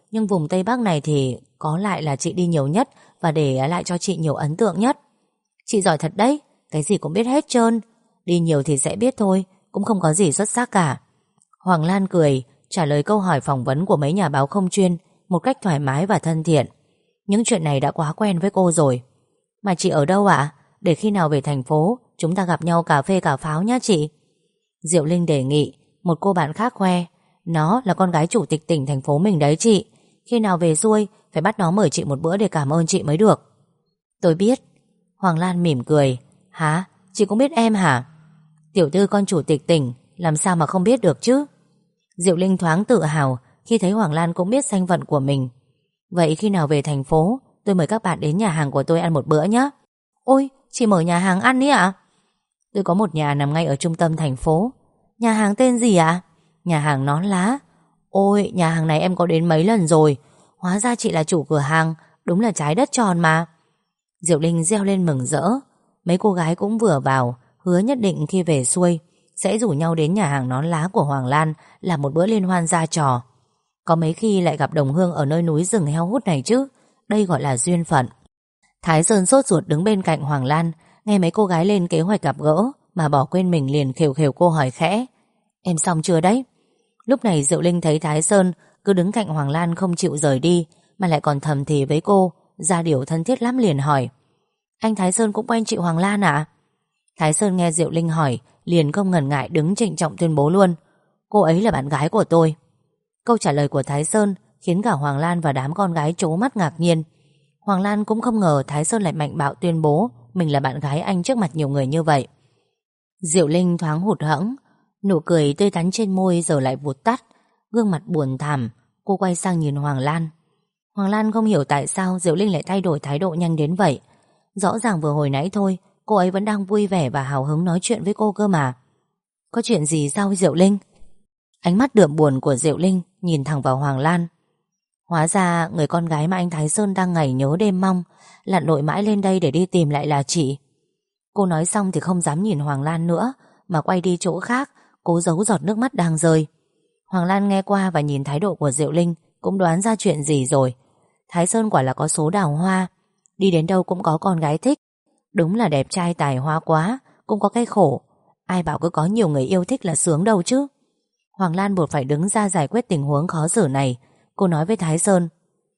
nhưng vùng Tây Bắc này thì có lại là chị đi nhiều nhất và để lại cho chị nhiều ấn tượng nhất. Chị giỏi thật đấy, cái gì cũng biết hết trơn. Đi nhiều thì sẽ biết thôi, cũng không có gì xuất sắc cả. Hoàng Lan cười, trả lời câu hỏi phỏng vấn của mấy nhà báo không chuyên một cách thoải mái và thân thiện. Những chuyện này đã quá quen với cô rồi. Mà chị ở đâu ạ? Để khi nào về thành phố chúng ta gặp nhau cà phê cà pháo nhá chị. Diệu Linh đề nghị. Một cô bạn khác khoe, nó là con gái chủ tịch tỉnh thành phố mình đấy chị. Khi nào về xuôi phải bắt nó mời chị một bữa để cảm ơn chị mới được. Tôi biết. Hoàng Lan mỉm cười. Hả? Chị cũng biết em hả? Tiểu thư con chủ tịch tỉnh, làm sao mà không biết được chứ? Diệu Linh thoáng tự hào khi thấy Hoàng Lan cũng biết danh phận của mình. Vậy khi nào về thành phố tôi mời các bạn đến nhà hàng của tôi ăn một bữa nhé. Ôi, chị mở nhà hàng ăn ý ạ? Tôi có một nhà nằm ngay ở trung tâm thành phố. Nhà hàng tên gì ạ? Nhà hàng Nón Lá. Ôi, nhà hàng này em có đến mấy lần rồi. Hóa ra chị là chủ cửa hàng. Đúng là trái đất tròn mà. Diệu Linh reo lên mừng rỡ. Mấy cô gái cũng vừa vào, hứa nhất định khi về xuôi sẽ rủ nhau đến nhà hàng Nón Lá của Hoàng Lan làm một bữa liên hoan ra trò. Có mấy khi lại gặp đồng hương ở nơi núi rừng heo hút này chứ. Đây gọi là duyên phận. Thái Sơn sốt ruột đứng bên cạnh Hoàng Lan, nghe mấy cô gái lên kế hoạch gặp gỡ mà bỏ quên mình, liền khều khều cô hỏi khẽ: Em xong chưa đấy? Lúc này Diệu Linh thấy Thái Sơn cứ đứng cạnh Hoàng Lan không chịu rời đi, mà lại còn thầm thì với cô, ra điều thân thiết lắm, liền hỏi: Anh Thái Sơn cũng quen chị Hoàng Lan à? Thái Sơn nghe Diệu Linh hỏi liền không ngần ngại đứng trịnh trọng tuyên bố luôn: Cô ấy là bạn gái của tôi. Câu trả lời của Thái Sơn khiến cả Hoàng Lan và đám con gái trố mắt ngạc nhiên. Hoàng Lan cũng không ngờ Thái Sơn lại mạnh bạo tuyên bố mình là bạn gái anh trước mặt nhiều người như vậy. Diệu Linh thoáng hụt hẫng, nụ cười tươi tắn trên môi giờ lại vụt tắt, gương mặt buồn thảm. Cô quay sang nhìn Hoàng Lan. Hoàng Lan không hiểu tại sao Diệu Linh lại thay đổi thái độ nhanh đến vậy. Rõ ràng vừa hồi nãy thôi cô ấy vẫn đang vui vẻ và hào hứng nói chuyện với cô cơ mà. Có chuyện gì sao Diệu Linh? Ánh mắt đượm buồn của Diệu Linh nhìn thẳng vào Hoàng Lan. Hóa ra người con gái mà anh Thái Sơn đang ngày nhớ đêm mong, lặn lội mãi lên đây để đi tìm lại là chị. Cô nói xong thì không dám nhìn Hoàng Lan nữa, mà quay đi chỗ khác, cố giấu giọt nước mắt đang rơi. Hoàng Lan nghe qua và nhìn thái độ của Diệu Linh cũng đoán ra chuyện gì rồi. Thái Sơn quả là có số đào hoa, đi đến đâu cũng có con gái thích. Đúng là đẹp trai tài hoa quá, cũng có cái khổ. Ai bảo cứ có nhiều người yêu thích là sướng đâu chứ. Hoàng Lan buộc phải đứng ra giải quyết tình huống khó xử này. Cô nói với Thái Sơn: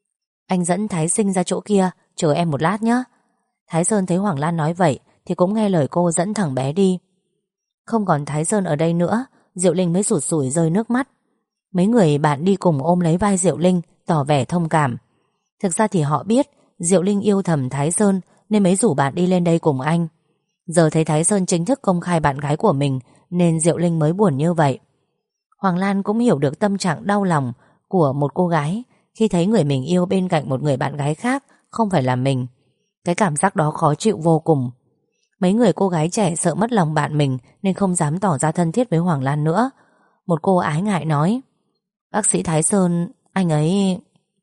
Anh dẫn Thái Sinh ra chỗ kia, chờ em một lát nhé. Thái Sơn thấy Hoàng Lan nói vậy thì cũng nghe lời cô, dẫn thằng bé đi. Không còn Thái Sơn ở đây nữa, Diệu Linh mới sụt sùi rơi nước mắt. Mấy người bạn đi cùng ôm lấy vai Diệu Linh, tỏ vẻ thông cảm. Thực ra thì họ biết Diệu Linh yêu thầm Thái Sơn nên mới rủ bạn đi lên đây cùng anh. Giờ thấy Thái Sơn chính thức công khai bạn gái của mình nên Diệu Linh mới buồn như vậy. Hoàng Lan cũng hiểu được tâm trạng đau lòng của một cô gái khi thấy người mình yêu bên cạnh một người bạn gái khác không phải là mình. Cái cảm giác đó khó chịu vô cùng. Mấy người cô gái trẻ sợ mất lòng bạn mình nên không dám tỏ ra thân thiết với Hoàng Lan nữa. Một cô ái ngại nói: Bác sĩ Thái Sơn, anh ấy...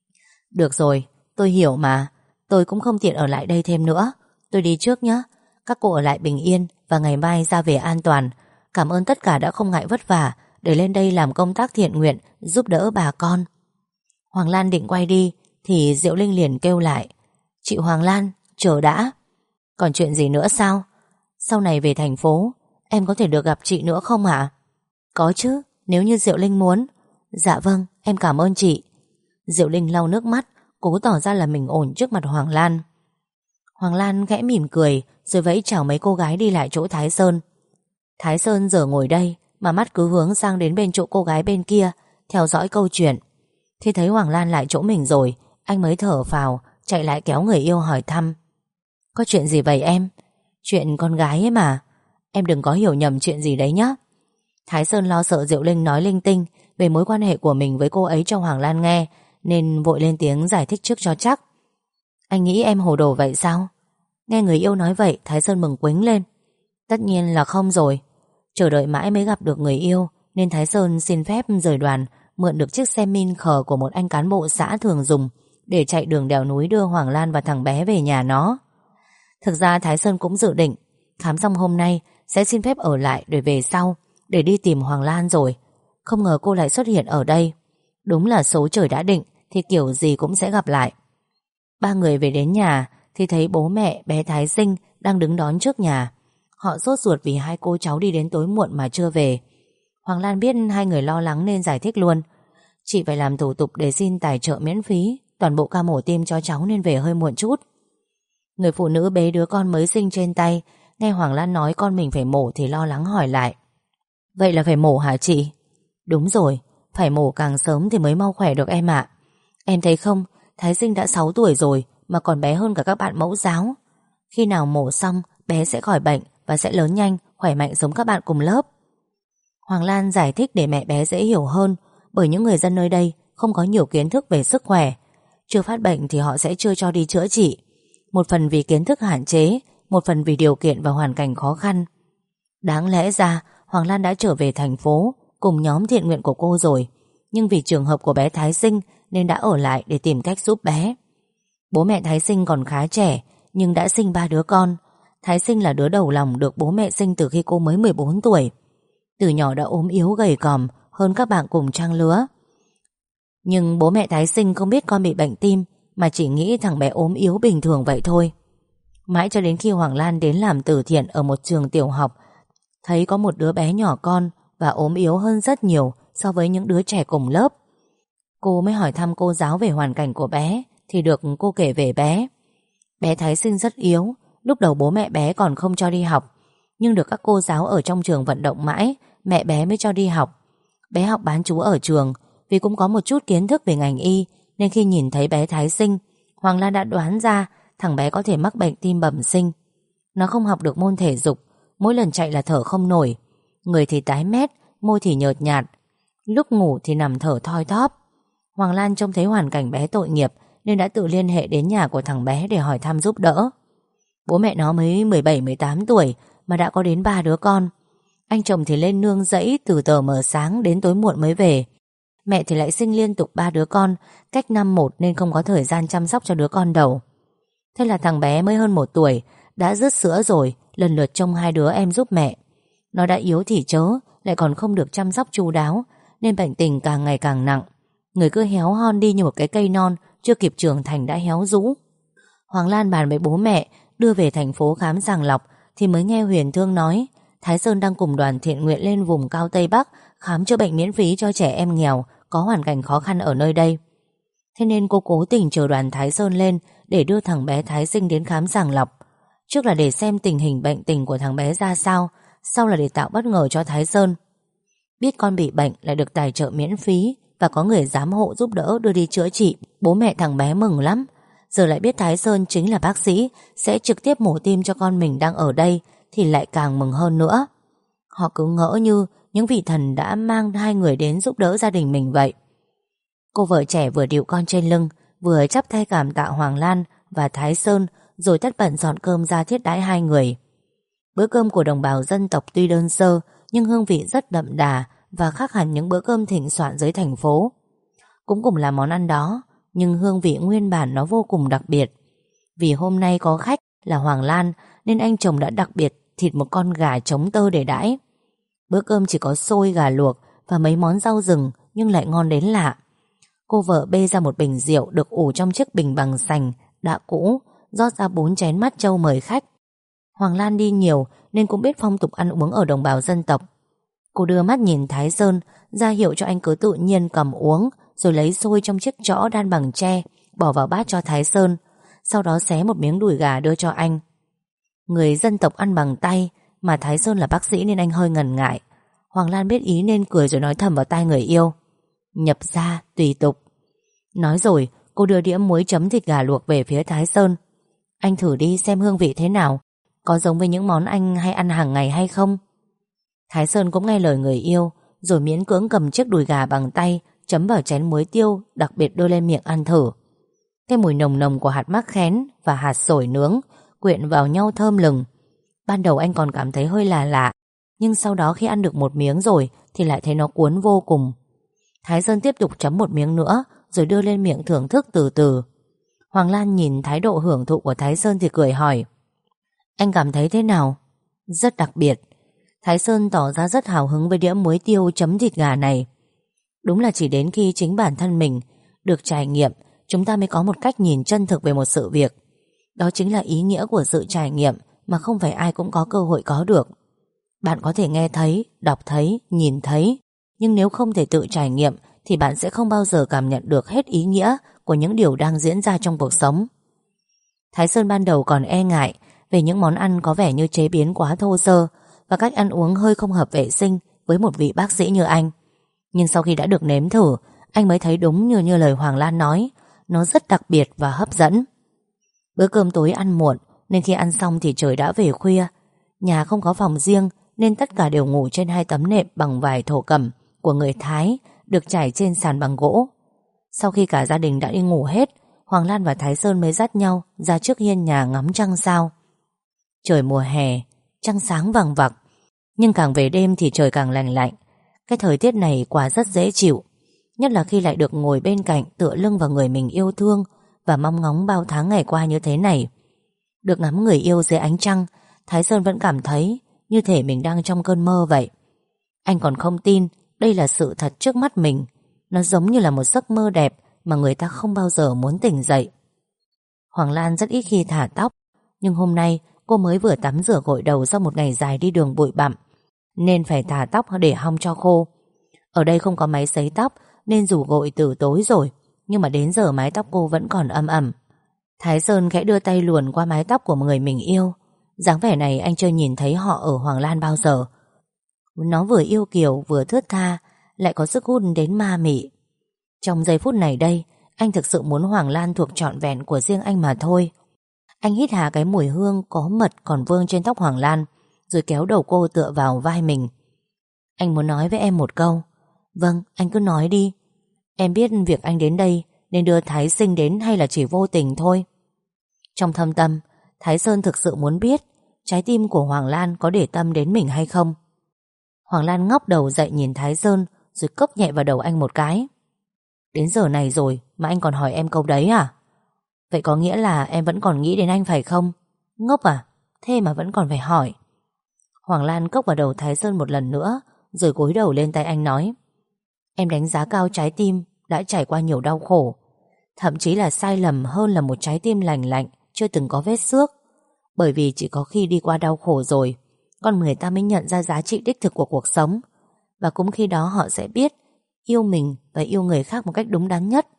Được rồi, tôi hiểu mà. Tôi cũng không tiện ở lại đây thêm nữa. Tôi đi trước nhé. Các cô ở lại bình yên và ngày mai ra về an toàn. Cảm ơn tất cả đã không ngại vất vả để lên đây làm công tác thiện nguyện, giúp đỡ bà con. Hoàng Lan định quay đi thì Diệu Linh liền kêu lại: Chị Hoàng Lan, chờ đã. Còn chuyện gì nữa sao? Sau này về thành phố em có thể được gặp chị nữa không ạ? Có chứ, nếu như Diệu Linh muốn. Dạ vâng, em cảm ơn chị. Diệu Linh lau nước mắt, cố tỏ ra là mình ổn trước mặt Hoàng Lan. Hoàng Lan khẽ mỉm cười rồi vẫy chào mấy cô gái đi lại chỗ Thái Sơn. Thái Sơn giờ ngồi đây mà mắt cứ hướng sang đến bên chỗ cô gái bên kia, theo dõi câu chuyện. Khi thấy Hoàng Lan lại chỗ mình rồi, anh mới thở phào, chạy lại kéo người yêu hỏi thăm: Có chuyện gì vậy em? Chuyện con gái ấy mà. Em đừng có hiểu nhầm chuyện gì đấy nhé. Thái Sơn lo sợ Diệu Linh nói linh tinh về mối quan hệ của mình với cô ấy cho Hoàng Lan nghe, nên vội lên tiếng giải thích trước cho chắc. Anh nghĩ em hồ đồ vậy sao? Nghe người yêu nói vậy, Thái Sơn mừng quính lên. Tất nhiên là không rồi. Chờ đợi mãi mới gặp được người yêu nên Thái Sơn xin phép rời đoàn, mượn được chiếc xe min khờ của một anh cán bộ xã thường dùng để chạy đường đèo núi đưa Hoàng Lan và thằng bé về nhà nó. Thực ra Thái Sơn cũng dự định khám xong hôm nay sẽ xin phép ở lại để về sau, để đi tìm Hoàng Lan rồi. Không ngờ cô lại xuất hiện ở đây. Đúng là số trời đã định thì kiểu gì cũng sẽ gặp lại. Ba người về đến nhà thì thấy bố mẹ bé Thái Sinh đang đứng đón trước nhà. Họ sốt ruột vì hai cô cháu đi đến tối muộn mà chưa về. Hoàng Lan biết hai người lo lắng nên giải thích luôn. Chị phải làm thủ tục để xin tài trợ miễn phí toàn bộ ca mổ tim cho cháu nên về hơi muộn chút. Người phụ nữ bế đứa con mới sinh trên tay, nghe Hoàng Lan nói con mình phải mổ thì lo lắng hỏi lại. Vậy là phải mổ hả chị? Đúng rồi, phải mổ càng sớm thì mới mau khỏe được em ạ. Em thấy không, Thái Sinh đã 6 tuổi rồi mà còn bé hơn cả các bạn mẫu giáo. Khi nào mổ xong, bé sẽ khỏi bệnh và sẽ lớn nhanh, khỏe mạnh giống các bạn cùng lớp. Hoàng Lan giải thích để mẹ bé dễ hiểu hơn, bởi những người dân nơi đây không có nhiều kiến thức về sức khỏe. Chưa phát bệnh thì họ sẽ chưa cho đi chữa trị. Một phần vì kiến thức hạn chế, một phần vì điều kiện và hoàn cảnh khó khăn. Đáng lẽ ra Hoàng Lan đã trở về thành phố cùng nhóm thiện nguyện của cô rồi, nhưng vì trường hợp của bé Thái Sinh nên đã ở lại để tìm cách giúp bé. Bố mẹ Thái Sinh còn khá trẻ nhưng đã sinh 3 đứa con. Thái Sinh là đứa đầu lòng được bố mẹ sinh từ khi cô mới 14 tuổi. Từ nhỏ đã ốm yếu gầy còm hơn các bạn cùng trang lứa. Nhưng bố mẹ Thái Sinh không biết con bị bệnh tim, mà chỉ nghĩ thằng bé ốm yếu bình thường vậy thôi. Mãi cho đến khi Hoàng Lan đến làm từ thiện ở một trường tiểu học, thấy có một đứa bé nhỏ con và ốm yếu hơn rất nhiều so với những đứa trẻ cùng lớp. Cô mới hỏi thăm cô giáo về hoàn cảnh của bé, thì được cô kể về bé. Bé Thái Sinh rất yếu, lúc đầu bố mẹ bé còn không cho đi học, nhưng được các cô giáo ở trong trường vận động mãi, mẹ bé mới cho đi học. Bé học bán trú ở trường, vì cũng có một chút kiến thức về ngành y, nên khi nhìn thấy bé Thái Sinh, Hoàng Lan đã đoán ra thằng bé có thể mắc bệnh tim bẩm sinh. Nó không học được môn thể dục, mỗi lần chạy là thở không nổi, người thì tái mét, môi thì nhợt nhạt, lúc ngủ thì nằm thở thoi thóp. Hoàng Lan trông thấy hoàn cảnh bé tội nghiệp nên đã tự liên hệ đến nhà của thằng bé để hỏi thăm giúp đỡ. Bố mẹ nó mới 17-18 tuổi mà đã có đến 3 đứa con. Anh chồng thì lên nương rẫy từ tờ mờ sáng đến tối muộn mới về. Mẹ thì lại sinh liên tục 3 đứa con, cách năm một nên không có thời gian chăm sóc cho đứa con đầu. Thế là thằng bé mới hơn 1 tuổi, đã dứt sữa rồi, lần lượt trông 2 đứa em giúp mẹ. Nó đã yếu thì chớ, lại còn không được chăm sóc chu đáo, nên bệnh tình càng ngày càng nặng. Người cứ héo hon đi như một cái cây non, chưa kịp trưởng thành đã héo rũ. Hoàng Lan bàn với bố mẹ đưa về thành phố khám sàng lọc, thì mới nghe Huyền Thương nói Thái Sơn đang cùng đoàn thiện nguyện lên vùng cao Tây Bắc khám chữa bệnh miễn phí cho trẻ em nghèo có hoàn cảnh khó khăn ở nơi đây. Thế nên cô cố tình chờ đoàn Thái Sơn lên để đưa thằng bé Thái Sinh đến khám sàng lọc. Trước là để xem tình hình bệnh tình của thằng bé ra sao, sau là để tạo bất ngờ cho Thái Sơn. Biết con bị bệnh lại được tài trợ miễn phí và có người giám hộ giúp đỡ đưa đi chữa trị, bố mẹ thằng bé mừng lắm. Giờ lại biết Thái Sơn chính là bác sĩ sẽ trực tiếp mổ tim cho con mình đang ở đây thì lại càng mừng hơn nữa. Họ cứ ngỡ như những vị thần đã mang hai người đến giúp đỡ gia đình mình vậy. Cô vợ trẻ vừa điệu con trên lưng, vừa chắp tay cảm tạ Hoàng Lan và Thái Sơn, rồi tất bận dọn cơm ra thiết đãi hai người. Bữa cơm của đồng bào dân tộc tuy đơn sơ nhưng hương vị rất đậm đà và khác hẳn những bữa cơm thịnh soạn dưới thành phố. Cũng cùng là món ăn đó, nhưng hương vị nguyên bản nó vô cùng đặc biệt. Vì hôm nay có khách là Hoàng Lan nên anh chồng đã đặc biệt thịt một con gà trống tơ để đãi. Bữa cơm chỉ có xôi gà luộc và mấy món rau rừng nhưng lại ngon đến lạ. Cô vợ bê ra một bình rượu được ủ trong chiếc bình bằng sành đã cũ, rót ra 4 chén mát trâu mời khách. Hoàng Lan đi nhiều nên cũng biết phong tục ăn uống ở đồng bào dân tộc. Cô đưa mắt nhìn Thái Sơn, ra hiệu cho anh cứ tự nhiên cầm uống, rồi lấy xôi trong chiếc chõ đan bằng tre bỏ vào bát cho Thái Sơn, sau đó xé một miếng đùi gà đưa cho anh. Người dân tộc ăn bằng tay, mà Thái Sơn là bác sĩ nên anh hơi ngần ngại. Hoàng Lan biết ý nên cười rồi nói thầm vào tai người yêu: nhập gia tùy tục. Nói rồi cô đưa đĩa muối chấm thịt gà luộc về phía Thái Sơn. Anh thử đi xem hương vị thế nào, có giống với những món anh hay ăn hàng ngày hay không? Thái Sơn cũng nghe lời người yêu, rồi miễn cưỡng cầm chiếc đùi gà bằng tay, chấm vào chén muối tiêu, đặc biệt đưa lên miệng ăn thử. Cái mùi nồng nồng của hạt mắc khén và hạt sổi nướng quyện vào nhau thơm lừng. Ban đầu anh còn cảm thấy hơi lạ lạ, nhưng sau đó khi ăn được một miếng rồi thì lại thấy nó cuốn vô cùng. Thái Sơn tiếp tục chấm một miếng nữa, rồi đưa lên miệng thưởng thức từ từ. Hoàng Lan nhìn thái độ hưởng thụ của Thái Sơn thì cười hỏi: anh cảm thấy thế nào? Rất đặc biệt. Thái Sơn tỏ ra rất hào hứng với đĩa muối tiêu chấm thịt gà này. Đúng là chỉ đến khi chính bản thân mình Được trải nghiệm, chúng ta mới có một cách nhìn chân thực về một sự việc. Đó chính là ý nghĩa của sự trải nghiệm mà không phải ai cũng có cơ hội có được. Bạn có thể nghe thấy, đọc thấy, nhìn thấy, nhưng nếu không thể tự trải nghiệm thì bạn sẽ không bao giờ cảm nhận được hết ý nghĩa của những điều đang diễn ra trong cuộc sống. Thái Sơn ban đầu còn e ngại về những món ăn có vẻ như chế biến quá thô sơ và cách ăn uống hơi không hợp vệ sinh với một vị bác sĩ như anh. Nhưng sau khi đã được nếm thử, anh mới thấy đúng như lời Hoàng Lan nói, nó rất đặc biệt và hấp dẫn. Bữa cơm tối ăn muộn nên khi ăn xong thì trời đã về khuya. Nhà không có phòng riêng nên tất cả đều ngủ trên 2 tấm nệm bằng vải thổ cẩm của người Thái được trải trên sàn bằng gỗ. Sau khi cả gia đình đã đi ngủ hết, Hoàng Lan và Thái Sơn mới dắt nhau ra trước hiên nhà ngắm trăng sao. Trời mùa hè, trăng sáng vằng vặc, nhưng càng về đêm thì trời càng lạnh lạnh. Cái thời tiết này quả rất dễ chịu, nhất là khi lại được ngồi bên cạnh tựa lưng vào người mình yêu thương và mong ngóng bao tháng ngày qua như thế này. Được ngắm người yêu dưới ánh trăng, Thái Sơn vẫn cảm thấy như thể mình đang trong cơn mơ vậy. Anh còn không tin đây là sự thật trước mắt mình. Nó giống như là một giấc mơ đẹp mà người ta không bao giờ muốn tỉnh dậy. Hoàng Lan rất ít khi thả tóc, nhưng hôm nay cô mới vừa tắm rửa gội đầu sau một ngày dài đi đường bụi bặm, nên phải thả tóc để hong cho khô. Ở đây không có máy sấy tóc nên dù gội từ tối rồi, nhưng mà đến giờ mái tóc cô vẫn còn ẩm ẩm. Thái Sơn khẽ đưa tay luồn qua mái tóc của người mình yêu. Dáng vẻ này anh chưa nhìn thấy họ ở Hoàng Lan bao giờ. Nó vừa yêu kiều vừa thướt tha, lại có sức hút đến ma mị. Trong giây phút này đây, anh thực sự muốn Hoàng Lan thuộc trọn vẹn của riêng anh mà thôi. Anh hít hà cái mùi hương có mật còn vương trên tóc Hoàng Lan, rồi kéo đầu cô tựa vào vai mình. Anh muốn nói với em một câu. Vâng, anh cứ nói đi. Em biết việc anh đến đây nên đưa Thái Sinh đến hay là chỉ vô tình thôi? Trong thâm tâm, Thái Sơn thực sự muốn biết trái tim của Hoàng Lan có để tâm đến mình hay không. Hoàng Lan ngóc đầu dậy nhìn Thái Sơn, rồi cốc nhẹ vào đầu anh một cái. Đến giờ này rồi mà anh còn hỏi em câu đấy à? Vậy có nghĩa là em vẫn còn nghĩ đến anh phải không? Ngốc à? Thế mà vẫn còn phải hỏi. Hoàng Lan cốc vào đầu Thái Sơn một lần nữa, rồi gối đầu lên tay anh nói: Em đánh giá cao trái tim đã trải qua nhiều đau khổ, thậm chí là sai lầm hơn là một trái tim lành lạnh chưa từng có vết xước. Bởi vì chỉ có khi đi qua đau khổ rồi, con người ta mới nhận ra giá trị đích thực của cuộc sống. Và cũng khi đó họ sẽ biết yêu mình và yêu người khác một cách đúng đắn nhất.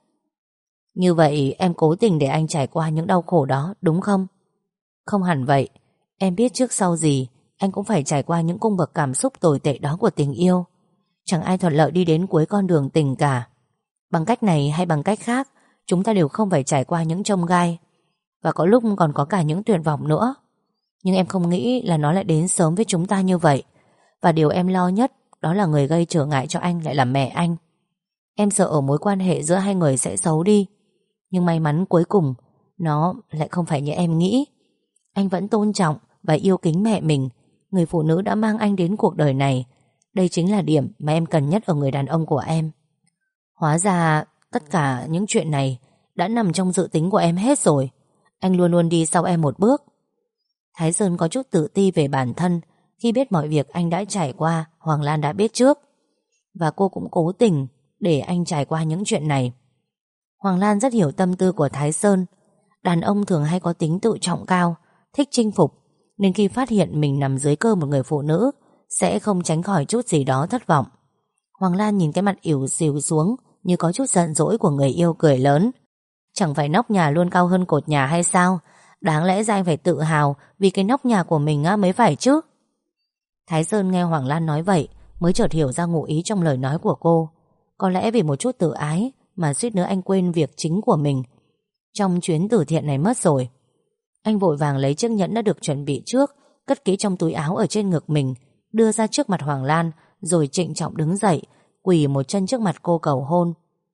Như vậy em cố tình để anh trải qua những đau khổ đó, đúng không? Không hẳn vậy. Em biết trước sau gì anh cũng phải trải qua những cung bậc cảm xúc tồi tệ đó của tình yêu. Chẳng ai thuận lợi đi đến cuối con đường tình cả. Bằng cách này hay bằng cách khác, chúng ta đều không phải trải qua những chông gai, và có lúc còn có cả những tuyệt vọng nữa. Nhưng em không nghĩ là nó lại đến sớm với chúng ta như vậy. Và điều em lo nhất đó là người gây trở ngại cho anh lại là mẹ anh. Em sợ ở mối quan hệ giữa hai người sẽ xấu đi. Nhưng may mắn cuối cùng nó lại không phải như em nghĩ. Anh vẫn tôn trọng và yêu kính mẹ mình, người phụ nữ đã mang anh đến cuộc đời này. Đây chính là điểm mà em cần nhất ở người đàn ông của em. Hóa ra tất cả những chuyện này đã nằm trong dự tính của em hết rồi. Anh luôn luôn đi sau em một bước. Thái Sơn có chút tự ti về bản thân khi biết mọi việc anh đã trải qua Hoàng Lan đã biết trước. Và cô cũng cố tình để anh trải qua những chuyện này. Hoàng Lan rất hiểu tâm tư của Thái Sơn. Đàn ông thường hay có tính tự trọng cao, thích chinh phục, nên khi phát hiện mình nằm dưới cơ một người phụ nữ sẽ không tránh khỏi chút gì đó thất vọng. Hoàng Lan nhìn cái mặt ỉu xìu xuống như có chút giận dỗi của người yêu, cười lớn. Chẳng phải nóc nhà luôn cao hơn cột nhà hay sao? Đáng lẽ ra anh phải tự hào vì cái nóc nhà của mình mới phải chứ. Thái Sơn nghe Hoàng Lan nói vậy mới chợt hiểu ra ngụ ý trong lời nói của cô. Có lẽ vì một chút tự ái mà suýt nữa anh quên việc chính của mình trong chuyến từ thiện này mất rồi. Anh vội vàng lấy chiếc nhẫn đã được chuẩn bị trước, cất kỹ trong túi áo ở trên ngực mình, đưa ra trước mặt Hoàng Lan, rồi trịnh trọng đứng dậy, quỳ một chân trước mặt cô cầu hôn.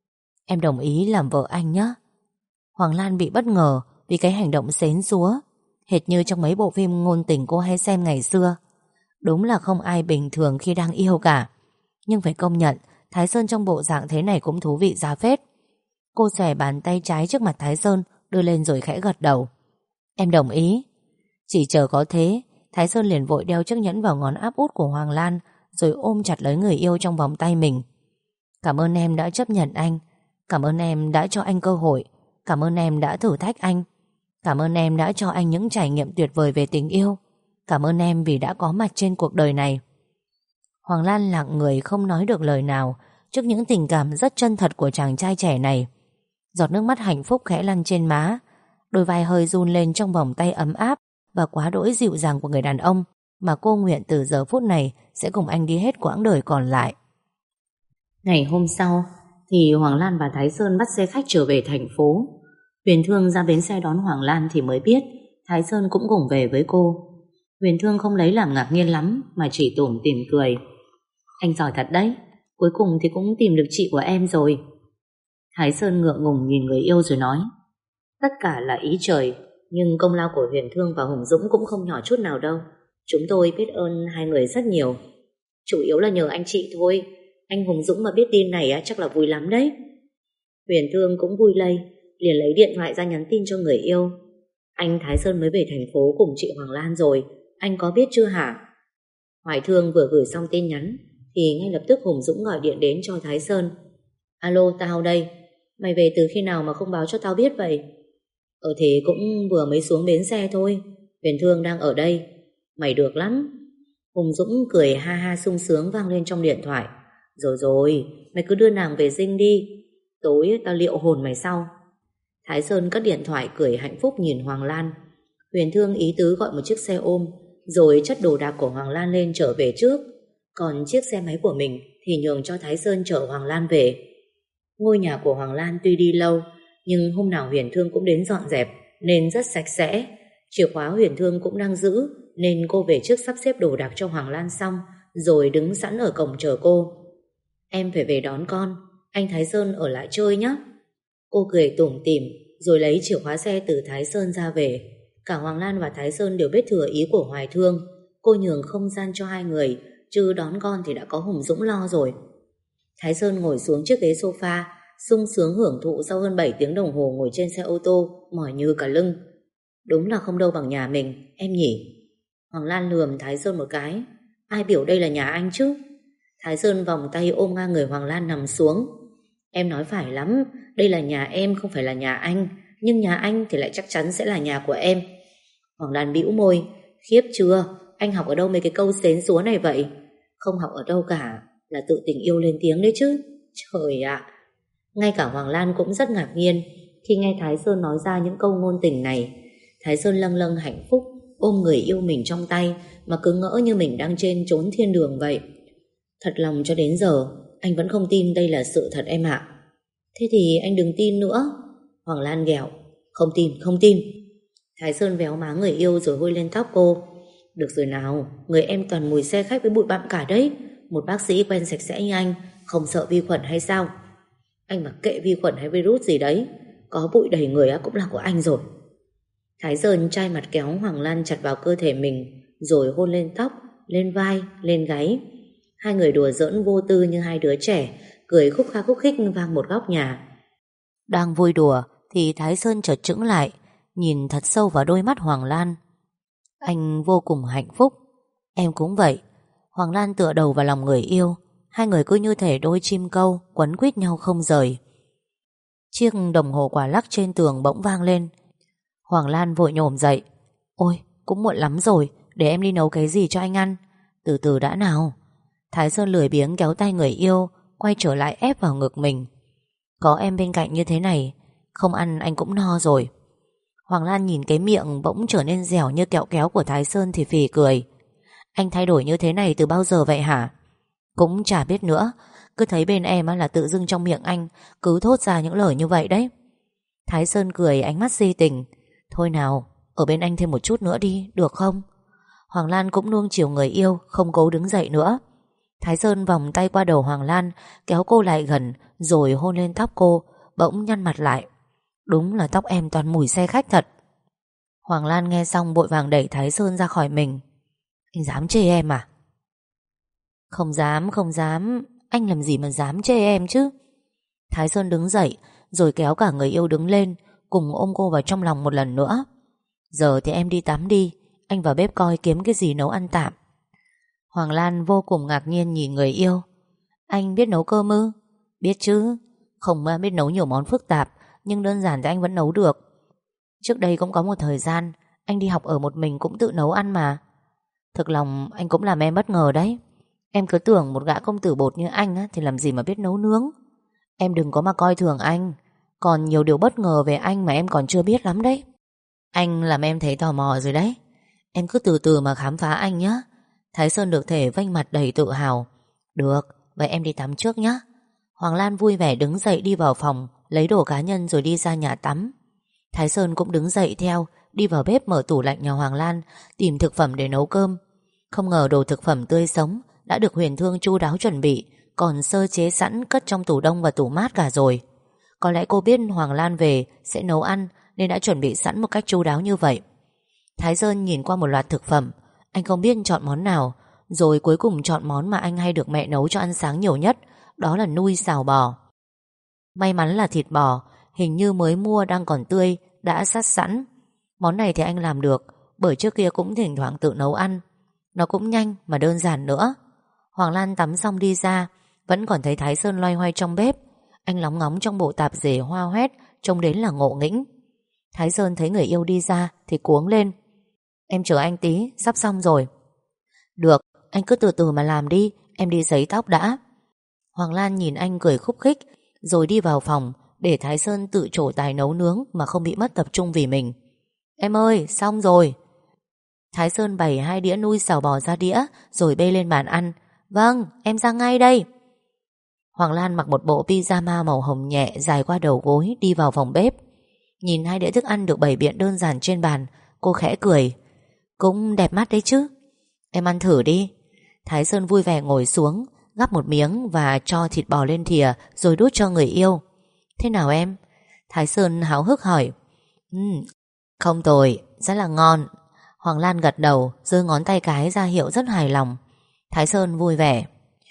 Em đồng ý làm vợ anh nhé. Hoàng Lan bị bất ngờ vì cái hành động xến xúa, hệt như trong mấy bộ phim ngôn tình cô hay xem ngày xưa. Đúng là không ai bình thường khi đang yêu cả. Nhưng phải công nhận Thái Sơn trong bộ dạng thế này cũng thú vị ra phết. Cô xòe bàn tay trái trước mặt Thái Sơn, đưa lên rồi khẽ gật đầu. Em đồng ý. Chỉ chờ có thế, Thái Sơn liền vội đeo chiếc nhẫn vào ngón áp út của Hoàng Lan, rồi ôm chặt lấy người yêu trong vòng tay mình. Cảm ơn em đã chấp nhận anh. Cảm ơn em đã cho anh cơ hội. Cảm ơn em đã thử thách anh. Cảm ơn em đã cho anh những trải nghiệm tuyệt vời về tình yêu. Cảm ơn em vì đã có mặt trên cuộc đời này. Hoàng Lan lặng người không nói được lời nào trước những tình cảm rất chân thật của chàng trai trẻ này. Giọt nước mắt hạnh phúc khẽ lăn trên má, đôi vai hơi run lên trong vòng tay ấm áp và quá đỗi dịu dàng của người đàn ông mà cô nguyện từ giờ phút này sẽ cùng anh đi hết quãng đời còn lại. Ngày hôm sau thì Hoàng Lan và Thái Sơn bắt xe khách trở về thành phố. Huyền Thương ra bến xe đón Hoàng Lan thì mới biết Thái Sơn cũng cùng về với cô. Huyền Thương không lấy làm ngạc nhiên lắm mà chỉ tủm tỉm cười. Anh giỏi thật đấy, cuối cùng thì cũng tìm được chị của em rồi. Thái Sơn ngượng ngùng nhìn người yêu rồi nói, tất cả là ý trời, nhưng công lao của Huyền Thương và Hùng Dũng cũng không nhỏ chút nào đâu. Chúng tôi biết ơn hai người rất nhiều. Chủ yếu là nhờ anh chị thôi. Anh Hùng Dũng mà biết tin này chắc là vui lắm đấy. Huyền Thương cũng vui lây, liền lấy điện thoại ra nhắn tin cho người yêu. Anh Thái Sơn mới về thành phố cùng chị Hoàng Lan rồi, anh có biết chưa hả? Hoài Thương vừa gửi xong tin nhắn thì ngay lập tức Hùng Dũng gọi điện đến cho Thái Sơn. Alo, tao đây. Mày về từ khi nào mà không báo cho tao biết vậy? Thì cũng vừa mới xuống bến xe thôi. Huyền Thương đang ở đây. Mày được lắm. Hùng Dũng cười ha ha sung sướng vang lên trong điện thoại. Rồi rồi, mày cứ đưa nàng về dinh đi. Tối tao liệu hồn mày sau. Thái Sơn cất điện thoại cười hạnh phúc nhìn Hoàng Lan. Huyền Thương ý tứ gọi một chiếc xe ôm, rồi chất đồ đạc của Hoàng Lan lên trở về trước. Còn chiếc xe máy của mình thì nhường cho Thái Sơn chở Hoàng Lan về. Ngôi nhà của Hoàng Lan tuy đi lâu, nhưng hôm nào Huyền Thương cũng đến dọn dẹp nên rất sạch sẽ. Chìa khóa Huyền Thương cũng đang giữ, nên cô về trước sắp xếp đồ đạc cho Hoàng Lan xong rồi đứng sẵn ở cổng chờ cô. Em phải về đón con, anh Thái Sơn ở lại chơi nhé. Cô cười tủm tỉm rồi lấy chìa khóa xe từ Thái Sơn ra về. Cả Hoàng Lan và Thái Sơn đều biết thừa ý của Hoài Thương. Cô nhường không gian cho hai người, chứ đón con thì đã có Hùng Dũng lo rồi. Thái Sơn ngồi xuống chiếc ghế sofa, sung sướng hưởng thụ sau hơn 7 tiếng đồng hồ ngồi trên xe ô tô, mỏi như cả lưng. Đúng là không đâu bằng nhà mình, em nhỉ? Hoàng Lan lườm Thái Sơn một cái. Ai biểu đây là nhà anh chứ? Thái Sơn vòng tay ôm ngang người Hoàng Lan nằm xuống. Em nói phải lắm, đây là nhà em không phải là nhà anh, nhưng nhà anh thì lại chắc chắn sẽ là nhà của em. Hoàng Lan bĩu môi. Khiếp chưa, anh học ở đâu mấy cái câu xến xúa này vậy? Không học ở đâu cả, là tự tình yêu lên tiếng đấy chứ. Trời ạ. Ngay cả Hoàng Lan cũng rất ngạc nhiên khi nghe Thái Sơn nói ra những câu ngôn tình này. Thái Sơn lâng lâng hạnh phúc ôm người yêu mình trong tay mà cứ ngỡ như mình đang trên chốn thiên đường vậy. Thật lòng cho đến giờ anh vẫn không tin đây là sự thật em ạ. Thế thì anh đừng tin nữa. Hoàng Lan ghẹo. Không tin, không tin. Thái Sơn véo má người yêu rồi hôi lên tóc cô. Được rồi nào, người em toàn mùi xe khách với bụi bặm cả đấy. Một bác sĩ quen sạch sẽ như anh không sợ vi khuẩn hay sao? Anh mặc kệ vi khuẩn hay virus gì đấy, có bụi đầy người cũng là của anh rồi. Thái Sơn chai mặt kéo Hoàng Lan chặt vào cơ thể mình, rồi hôn lên tóc, lên vai, lên gáy. Hai người đùa giỡn vô tư như hai đứa trẻ, cười khúc kha khúc khích vang một góc nhà. Đang vui đùa thì Thái Sơn chợt chững lại, nhìn thật sâu vào đôi mắt Hoàng Lan. Anh vô cùng hạnh phúc. Em cũng vậy. Hoàng Lan tựa đầu vào lòng người yêu. Hai người cứ như thể đôi chim câu quấn quýt nhau không rời. Chiếc đồng hồ quả lắc trên tường bỗng vang lên. Hoàng Lan vội nhổm dậy. Ôi, cũng muộn lắm rồi, để em đi nấu cái gì cho anh ăn. Từ từ đã nào. Thái Sơn lười biếng kéo tay người yêu, quay trở lại ép vào ngực mình. Có em bên cạnh như thế này, không ăn anh cũng no rồi. Hoàng Lan nhìn cái miệng bỗng trở nên dẻo như kẹo kéo của Thái Sơn thì phì cười. Anh thay đổi như thế này từ bao giờ vậy hả? Cũng chả biết nữa, cứ thấy bên em là tự dưng trong miệng anh cứ thốt ra những lời như vậy đấy. Thái Sơn cười ánh mắt si tình. Thôi nào, ở bên anh thêm một chút nữa đi, được không? Hoàng Lan cũng nuông chiều người yêu, không cố đứng dậy nữa. Thái Sơn vòng tay qua đầu Hoàng Lan, kéo cô lại gần, rồi hôn lên tóc cô, bỗng nhăn mặt lại. Đúng là tóc em toàn mùi xe khách thật. Hoàng Lan nghe xong vội vàng đẩy Thái Sơn ra khỏi mình. Anh dám chê em à? Không dám, không dám. Anh làm gì mà dám chê em chứ? Thái Sơn đứng dậy, rồi kéo cả người yêu đứng lên, cùng ôm cô vào trong lòng một lần nữa. Giờ thì em đi tắm đi, anh vào bếp coi kiếm cái gì nấu ăn tạm. Hoàng Lan vô cùng ngạc nhiên nhìn người yêu. Anh biết nấu cơm ư? Biết chứ. Không biết nấu nhiều món phức tạp, nhưng đơn giản thì anh vẫn nấu được. Trước đây cũng có một thời gian anh đi học ở một mình cũng tự nấu ăn mà. Thực lòng anh cũng làm em bất ngờ đấy. Em cứ tưởng một gã công tử bột như anh á, thì làm gì mà biết nấu nướng. Em đừng có mà coi thường anh. Còn nhiều điều bất ngờ về anh mà em còn chưa biết lắm đấy. Anh làm em thấy tò mò rồi đấy. Em cứ từ từ mà khám phá anh nhé. Thái Sơn được thể vênh mặt đầy tự hào. Được, vậy em đi tắm trước nhé. Hoàng Lan vui vẻ đứng dậy đi vào phòng, lấy đồ cá nhân rồi đi ra nhà tắm. Thái Sơn cũng đứng dậy theo, đi vào bếp mở tủ lạnh nhà Hoàng Lan, tìm thực phẩm để nấu cơm. Không ngờ đồ thực phẩm tươi sống đã được Huyền Thương chu đáo chuẩn bị, còn sơ chế sẵn cất trong tủ đông và tủ mát cả rồi. Có lẽ cô biết Hoàng Lan về sẽ nấu ăn nên đã chuẩn bị sẵn một cách chu đáo như vậy. Thái Sơn nhìn qua một loạt thực phẩm, anh không biết chọn món nào, rồi cuối cùng chọn món mà anh hay được mẹ nấu cho ăn sáng nhiều nhất, đó là nui xào bò. May mắn là thịt bò hình như mới mua đang còn tươi, đã sắt sẵn. Món này thì anh làm được, bởi trước kia cũng thỉnh thoảng tự nấu ăn. Nó cũng nhanh mà đơn giản nữa. Hoàng Lan tắm xong đi ra, vẫn còn thấy Thái Sơn loay hoay trong bếp. Anh lóng ngóng trong bộ tạp dề hoa hoét, trông đến là ngộ nghĩnh. Thái Sơn thấy người yêu đi ra thì cuống lên. Em chờ anh tí, sắp xong rồi. Được, anh cứ từ từ mà làm đi, em đi giấy tóc đã. Hoàng Lan nhìn anh cười khúc khích, rồi đi vào phòng để Thái Sơn tự trổ tài nấu nướng mà không bị mất tập trung vì mình. Em ơi, xong rồi. Thái Sơn bày 2 đĩa nui xào bò ra đĩa, rồi bê lên bàn ăn. Vâng, em ra ngay đây. Hoàng Lan mặc một bộ pyjama màu hồng nhẹ dài qua đầu gối đi vào phòng bếp. Nhìn 2 đĩa thức ăn được bày biện đơn giản trên bàn, cô khẽ cười. Cũng đẹp mắt đấy chứ. Em ăn thử đi. Thái Sơn vui vẻ ngồi xuống, gắp một miếng và cho thịt bò lên thìa rồi đút cho người yêu. Thế nào em? Thái Sơn háo hức hỏi. Không tồi, rất là ngon. Hoàng Lan gật đầu, giơ ngón tay cái ra hiệu rất hài lòng. Thái Sơn vui vẻ.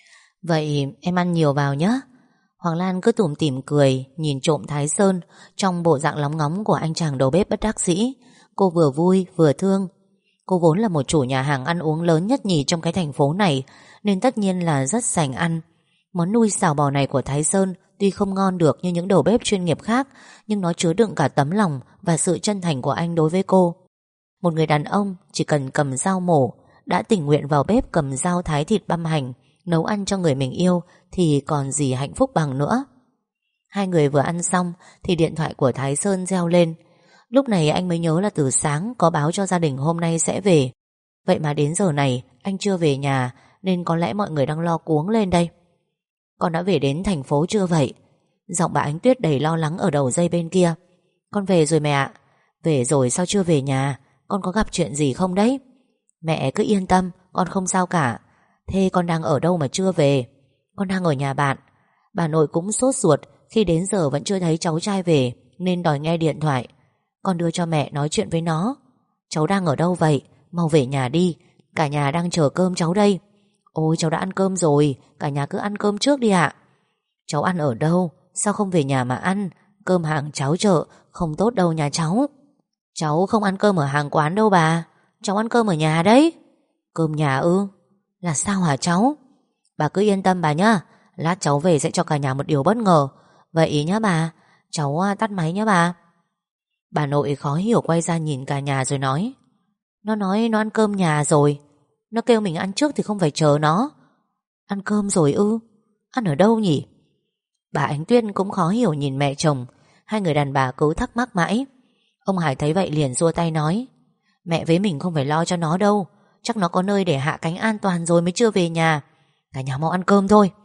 Vậy em ăn nhiều vào nhé. Hoàng Lan cứ tủm tỉm cười, nhìn trộm Thái Sơn trong bộ dạng lóng ngóng của anh chàng đầu bếp bất đắc dĩ. Cô vừa vui vừa thương. Cô vốn là một chủ nhà hàng ăn uống lớn nhất nhì trong cái thành phố này, nên tất nhiên là rất sành ăn. Món nui xào bò này của Thái Sơn tuy không ngon được như những đầu bếp chuyên nghiệp khác, nhưng nó chứa đựng cả tấm lòng và sự chân thành của anh đối với cô. Một người đàn ông chỉ cần cầm dao mổ đã tình nguyện vào bếp cầm dao thái thịt băm hành, nấu ăn cho người mình yêu thì còn gì hạnh phúc bằng nữa. Hai người vừa ăn xong thì điện thoại của Thái Sơn reo lên. Lúc này anh mới nhớ là từ sáng có báo cho gia đình hôm nay sẽ về. Vậy mà đến giờ này anh chưa về nhà, nên có lẽ mọi người đang lo cuống lên đây. Con đã về đến thành phố chưa vậy? Giọng bà Ánh Tuyết đầy lo lắng ở đầu dây bên kia. Con về rồi mẹ ạ. Về rồi sao chưa về nhà? Con có gặp chuyện gì không đấy? Mẹ cứ yên tâm, con không sao cả. Thế con đang ở đâu mà chưa về? Con đang ở nhà bạn. Bà nội cũng sốt ruột khi đến giờ vẫn chưa thấy cháu trai về, nên đòi nghe điện thoại. Con đưa cho mẹ nói chuyện với nó. Cháu đang ở đâu vậy? Mau về nhà đi, cả nhà đang chờ cơm cháu đây. Ôi cháu đã ăn cơm rồi, cả nhà cứ ăn cơm trước đi ạ. Cháu ăn ở đâu? Sao không về nhà mà ăn? Cơm hàng cháo chợ không tốt đâu nhà cháu. Cháu không ăn cơm ở hàng quán đâu bà. Cháu ăn cơm ở nhà đấy. Cơm nhà ư? Là sao hả cháu? Bà cứ yên tâm bà nhá. Lát cháu về sẽ cho cả nhà một điều bất ngờ. Vậy nhá bà. Cháu tắt máy nhá bà. Bà nội khó hiểu quay ra nhìn cả nhà rồi nói. Nó nói nó ăn cơm nhà rồi. Nó kêu mình ăn trước thì không phải chờ nó. Ăn cơm rồi ư? Ăn ở đâu nhỉ? Bà Ánh Tuyết cũng khó hiểu nhìn mẹ chồng. Hai người đàn bà cứ thắc mắc mãi. Ông Hải thấy vậy liền giơ tay nói. Mẹ với mình không phải lo cho nó đâu. Chắc nó có nơi để hạ cánh an toàn rồi mới chưa về nhà. Cả nhà mau ăn cơm thôi.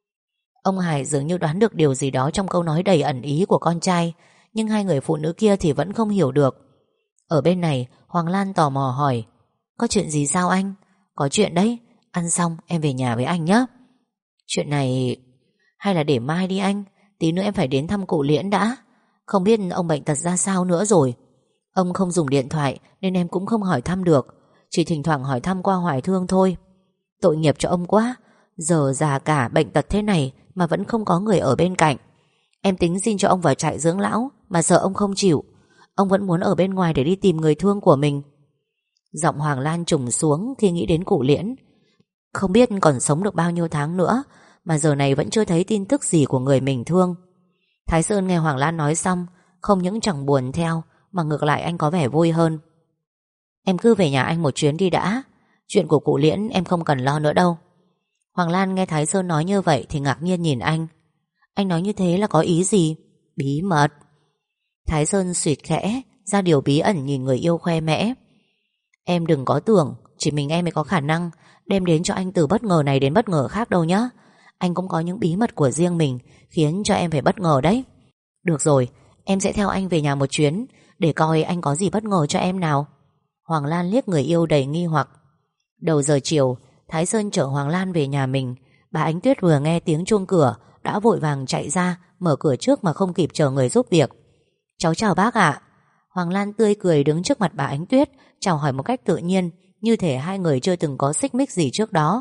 Ông Hải dường như đoán được điều gì đó trong câu nói đầy ẩn ý của con trai, nhưng hai người phụ nữ kia thì vẫn không hiểu được. Ở bên này Hoàng Lan tò mò hỏi. Có chuyện gì sao anh? Có chuyện đấy. Ăn xong em về nhà với anh nhé. Chuyện này hay là để mai đi anh. Tí nữa em phải đến thăm cụ Liễn đã. Không biết ông bệnh tật ra sao nữa rồi. Ông không dùng điện thoại nên em cũng không hỏi thăm được. Chỉ thỉnh thoảng hỏi thăm qua Hoài Thương thôi. Tội nghiệp cho ông quá. Giờ già cả bệnh tật thế này mà vẫn không có người ở bên cạnh. Em tính xin cho ông vào trại dưỡng lão, mà sợ ông không chịu. Ông vẫn muốn ở bên ngoài để đi tìm người thương của mình. Giọng Hoàng Lan trùng xuống khi nghĩ đến cụ Liễn. Không biết còn sống được bao nhiêu tháng nữa, mà giờ này vẫn chưa thấy tin tức gì của người mình thương. Thái Sơn nghe Hoàng Lan nói xong, không những chẳng buồn theo, mà ngược lại anh có vẻ vui hơn. Em cứ về nhà anh một chuyến đi đã. Chuyện của cụ Liễn em không cần lo nữa đâu. Hoàng Lan nghe Thái Sơn nói như vậy thì ngạc nhiên nhìn anh. Anh nói như thế là có ý gì? Bí mật. Thái Sơn suýt khẽ ra điều bí ẩn nhìn người yêu khoe mẽ. Em đừng có tưởng chỉ mình em mới có khả năng đem đến cho anh từ bất ngờ này đến bất ngờ khác đâu nhá. Anh cũng có những bí mật của riêng mình, khiến cho em phải bất ngờ đấy. Được rồi, em sẽ theo anh về nhà một chuyến, để coi anh có gì bất ngờ cho em nào. Hoàng Lan liếc người yêu đầy nghi hoặc. Đầu giờ chiều, Thái Sơn chở Hoàng Lan về nhà mình. Bà Ánh Tuyết vừa nghe tiếng chuông cửa đã vội vàng chạy ra, mở cửa trước mà không kịp chờ người giúp việc. Cháu chào bác ạ. Hoàng Lan tươi cười đứng trước mặt bà Ánh Tuyết, chào hỏi một cách tự nhiên, như thể hai người chưa từng có xích mích gì trước đó.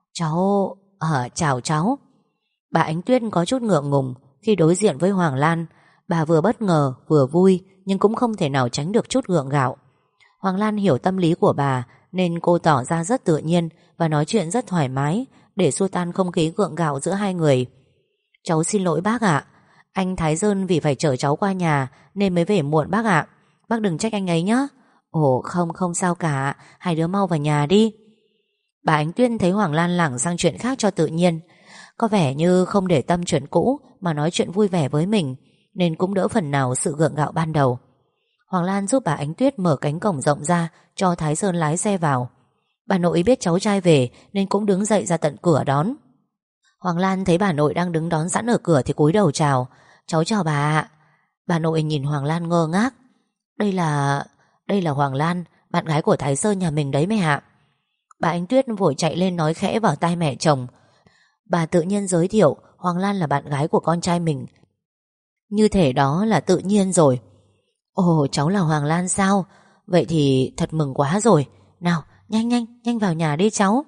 Chào cháu. Bà Ánh Tuyết có chút ngượng ngùng khi đối diện với Hoàng Lan. Bà vừa bất ngờ vừa vui, nhưng cũng không thể nào tránh được chút gượng gạo. Hoàng Lan hiểu tâm lý của bà, nên cô tỏ ra rất tự nhiên và nói chuyện rất thoải mái, để xua tan không khí gượng gạo giữa hai người. Cháu xin lỗi bác ạ. Anh Thái Sơn vì phải chở cháu qua nhà nên mới về muộn bác ạ. Bác đừng trách anh ấy nhé. Ồ không sao cả, hai đứa mau vào nhà đi. Bà Ánh Tuyên thấy Hoàng Lan lảng sang chuyện khác cho tự nhiên, có vẻ như không để tâm chuyện cũ mà nói chuyện vui vẻ với mình, nên cũng đỡ phần nào sự gượng gạo ban đầu. Hoàng Lan giúp bà Ánh Tuyết mở cánh cổng rộng ra cho Thái Sơn lái xe vào. Bà nội biết cháu trai về nên cũng đứng dậy ra tận cửa đón. Hoàng Lan thấy bà nội đang đứng đón sẵn ở cửa thì cúi đầu chào. Cháu chào bà ạ. Bà nội nhìn Hoàng Lan ngơ ngác. Đây là Hoàng Lan, bạn gái của Thái Sơn nhà mình đấy mẹ ạ. Bà Ánh Tuyết vội chạy lên nói khẽ vào tai mẹ chồng. Bà tự nhiên giới thiệu Hoàng Lan là bạn gái của con trai mình, như thể đó là tự nhiên rồi. Ồ, cháu là Hoàng Lan sao? Vậy thì thật mừng quá rồi. Nào, nhanh vào nhà đi cháu.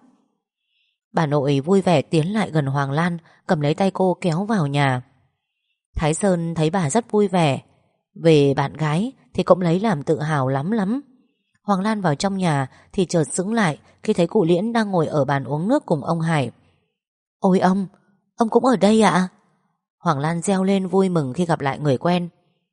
Bà nội vui vẻ tiến lại gần Hoàng Lan, cầm lấy tay cô kéo vào nhà. Thái Sơn thấy bà rất vui vẻ. Về bạn gái thì cũng lấy làm tự hào lắm. Hoàng Lan vào trong nhà thì chợt sững lại khi thấy cụ Liễn đang ngồi ở bàn uống nước cùng ông Hải. Ôi ông cũng ở đây ạ? Hoàng Lan reo lên vui mừng khi gặp lại người quen.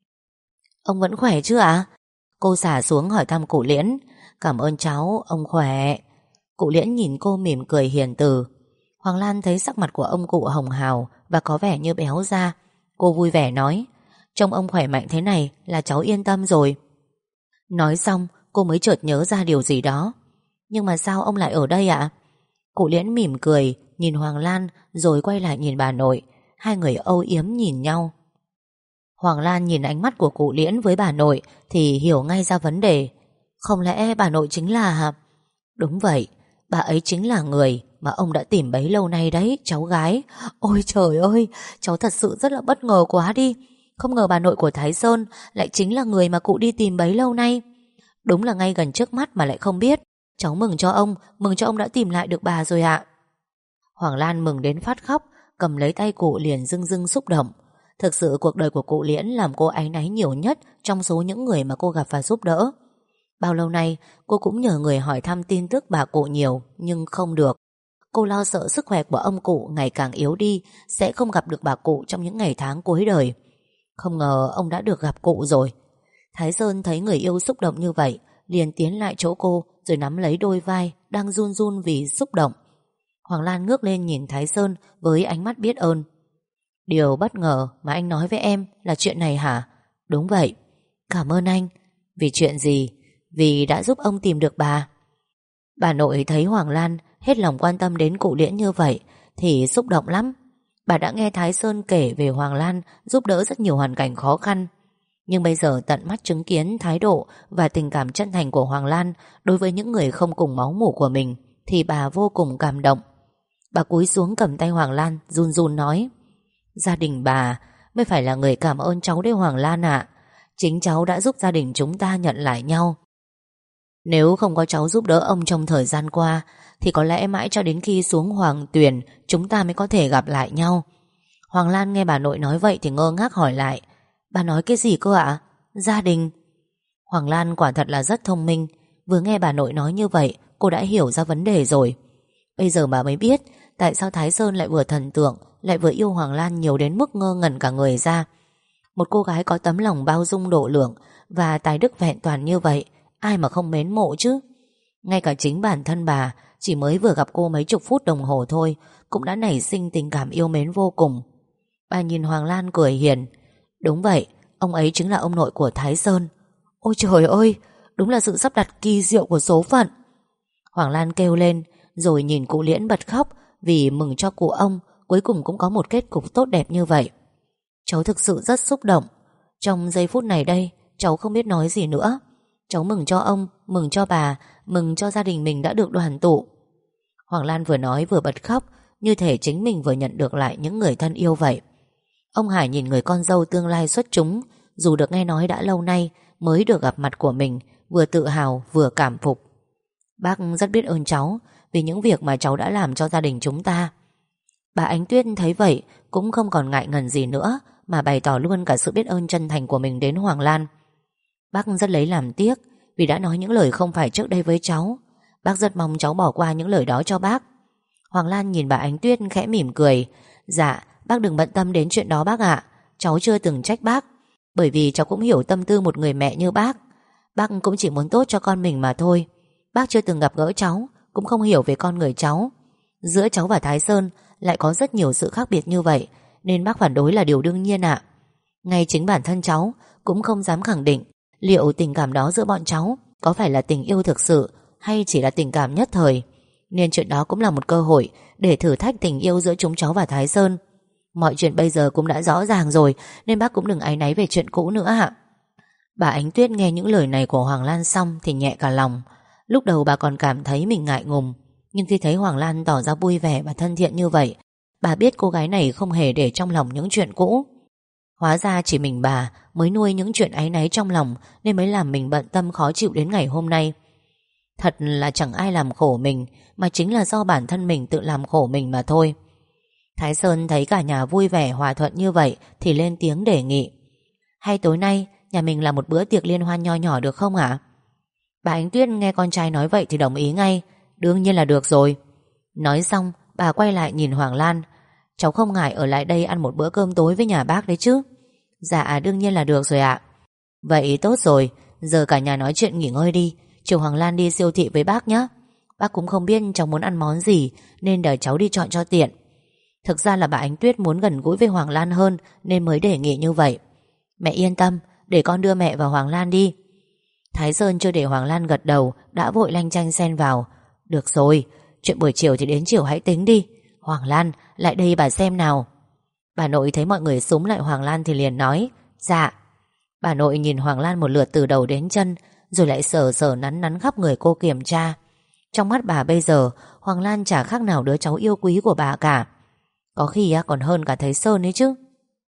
Ông vẫn khỏe chứ ạ? Cô xả xuống hỏi thăm cụ Liễn. Cảm ơn cháu, ông khỏe. Cụ Liễn nhìn cô mỉm cười hiền từ. Hoàng Lan thấy sắc mặt của ông cụ hồng hào và có vẻ như béo ra. Cô vui vẻ nói, trông ông khỏe mạnh thế này là cháu yên tâm rồi. Nói xong cô mới chợt nhớ ra điều gì đó. Nhưng mà sao ông lại ở đây ạ? Cụ Liễn mỉm cười nhìn Hoàng Lan rồi quay lại nhìn bà nội. Hai người âu yếm nhìn nhau. Hoàng Lan nhìn ánh mắt của cụ Liễn với bà nội thì hiểu ngay ra vấn đề. Không lẽ bà nội chính là... Đúng vậy, bà ấy chính là người mà ông đã tìm bấy lâu nay đấy, cháu gái. Ôi trời ơi, cháu thật sự rất là bất ngờ quá đi. Không ngờ bà nội của Thái Sơn lại chính là người mà cụ đi tìm bấy lâu nay. Đúng là ngay gần trước mắt mà lại không biết. Cháu mừng cho ông đã tìm lại được bà rồi ạ. Hoàng Lan mừng đến phát khóc, cầm lấy tay cụ liền rưng rưng xúc động. Thực sự cuộc đời của cụ Liễn làm cô áy náy nhiều nhất trong số những người mà cô gặp và giúp đỡ. Bao lâu nay cô cũng nhờ người hỏi thăm tin tức bà cụ nhiều, nhưng không được. Cô lo sợ sức khỏe của ông cụ ngày càng yếu đi, sẽ không gặp được bà cụ trong những ngày tháng cuối đời. Không ngờ ông đã được gặp cụ rồi. Thái Sơn thấy người yêu xúc động như vậy, liền tiến lại chỗ cô rồi nắm lấy đôi vai đang run run vì xúc động. Hoàng Lan ngước lên nhìn Thái Sơn với ánh mắt biết ơn. Điều bất ngờ mà anh nói với em là chuyện này hả? Đúng vậy. Cảm ơn anh. Vì chuyện gì? Vì đã giúp ông tìm được bà. Bà nội thấy Hoàng Lan hết lòng quan tâm đến cụ Liễn như vậy thì xúc động lắm. Bà đã nghe Thái Sơn kể về Hoàng Lan giúp đỡ rất nhiều hoàn cảnh khó khăn, nhưng bây giờ tận mắt chứng kiến thái độ và tình cảm chân thành của Hoàng Lan đối với những người không cùng máu mủ của mình thì bà vô cùng cảm động. Bà cúi xuống cầm tay Hoàng Lan run run nói, gia đình bà mới phải là người cảm ơn cháu đấy Hoàng Lan ạ. Chính cháu đã giúp gia đình chúng ta nhận lại nhau. Nếu không có cháu giúp đỡ ông trong thời gian qua thì có lẽ mãi cho đến khi xuống Hoàng Tuyền chúng ta mới có thể gặp lại nhau. Hoàng Lan nghe bà nội nói vậy thì ngơ ngác hỏi lại, bà nói cái gì cơ ạ? Gia đình? Hoàng Lan quả thật là rất thông minh. Vừa nghe bà nội nói như vậy cô đã hiểu ra vấn đề rồi. Bây giờ bà mới biết tại sao Thái Sơn lại vừa thần tượng lại vừa yêu Hoàng Lan nhiều đến mức ngơ ngẩn cả người ra. Một cô gái có tấm lòng bao dung độ lượng và tài đức vẹn toàn như vậy, ai mà không mến mộ chứ. Ngay cả chính bản thân bà chỉ mới vừa gặp cô mấy chục phút đồng hồ thôi cũng đã nảy sinh tình cảm yêu mến vô cùng. Bà nhìn Hoàng Lan cười hiền. Đúng vậy, ông ấy chính là ông nội của Thái Sơn. Ôi trời ơi, đúng là sự sắp đặt kỳ diệu của số phận. Hoàng Lan kêu lên, rồi nhìn cụ Liễn bật khóc vì mừng cho cụ ông cuối cùng cũng có một kết cục tốt đẹp như vậy. Cháu thực sự rất xúc động. Trong giây phút này đây, cháu không biết nói gì nữa. Cháu mừng cho ông, mừng cho bà, mừng cho gia đình mình đã được đoàn tụ. Hoàng Lan vừa nói vừa bật khóc, như thể chính mình vừa nhận được lại những người thân yêu vậy. Ông Hải nhìn người con dâu tương lai xuất chúng, dù được nghe nói đã lâu nay mới được gặp mặt của mình, vừa tự hào vừa cảm phục. Bác rất biết ơn cháu vì những việc mà cháu đã làm cho gia đình chúng ta. Bà Ánh Tuyết thấy vậy cũng không còn ngại ngần gì nữa, mà bày tỏ luôn cả sự biết ơn chân thành của mình đến Hoàng Lan. Bác rất lấy làm tiếc vì đã nói những lời không phải trước đây với cháu. Bác rất mong cháu bỏ qua những lời đó cho bác. Hoàng Lan nhìn bà Ánh Tuyết khẽ mỉm cười. Dạ, bác đừng bận tâm đến chuyện đó bác ạ. Cháu chưa từng trách bác, bởi vì cháu cũng hiểu tâm tư một người mẹ như bác. Bác cũng chỉ muốn tốt cho con mình mà thôi. Bác chưa từng gặp gỡ cháu, cũng không hiểu về con người cháu. Giữa cháu và Thái Sơn lại có rất nhiều sự khác biệt như vậy, nên bác phản đối là điều đương nhiên ạ. Ngay chính bản thân cháu cũng không dám khẳng định liệu tình cảm đó giữa bọn cháu có phải là tình yêu thực sự hay chỉ là tình cảm nhất thời. Nên chuyện đó cũng là một cơ hội để thử thách tình yêu giữa chúng cháu và Thái Sơn. Mọi chuyện bây giờ cũng đã rõ ràng rồi, nên bác cũng đừng áy náy về chuyện cũ nữa ạ. Bà Ánh Tuyết nghe những lời này của Hoàng Lan xong thì nhẹ cả lòng. Lúc đầu bà còn cảm thấy mình ngại ngùng, nhưng khi thấy Hoàng Lan tỏ ra vui vẻ và thân thiện như vậy, bà biết cô gái này không hề để trong lòng những chuyện cũ. Hóa ra chỉ mình bà mới nuôi những chuyện áy náy trong lòng, nên mới làm mình bận tâm khó chịu đến ngày hôm nay. Thật là chẳng ai làm khổ mình, mà chính là do bản thân mình tự làm khổ mình mà thôi. Thái Sơn thấy cả nhà vui vẻ hòa thuận như vậy thì lên tiếng đề nghị. Hay tối nay nhà mình làm một bữa tiệc liên hoan nho nhỏ được không ạ? Bà Ánh Tuyết nghe con trai nói vậy thì đồng ý ngay. Đương nhiên là được rồi. Nói xong bà quay lại nhìn Hoàng Lan. Cháu không ngại ở lại đây ăn một bữa cơm tối với nhà bác đấy chứ? Dạ đương nhiên là được rồi ạ. Vậy tốt rồi, giờ cả nhà nói chuyện nghỉ ngơi đi. Chiều Hoàng Lan đi siêu thị với bác nhé. Bác cũng không biết cháu muốn ăn món gì, nên để cháu đi chọn cho tiện. Thực ra là bà Ánh Tuyết muốn gần gũi với Hoàng Lan hơn, nên mới đề nghị như vậy. Mẹ yên tâm, để con đưa mẹ và Hoàng Lan đi. Thái Sơn chưa để Hoàng Lan gật đầu đã vội lanh chanh xen vào. Được rồi, chuyện buổi chiều thì đến chiều hãy tính đi. Hoàng Lan, lại đây bà xem nào. Bà nội thấy mọi người xúm lại Hoàng Lan thì liền nói. Dạ. Bà nội nhìn Hoàng Lan một lượt từ đầu đến chân, rồi lại sờ sờ nắn nắn khắp người cô kiểm tra. Trong mắt bà bây giờ, Hoàng Lan chả khác nào đứa cháu yêu quý của bà cả. Có khi còn hơn cả thầy Sơn ấy chứ.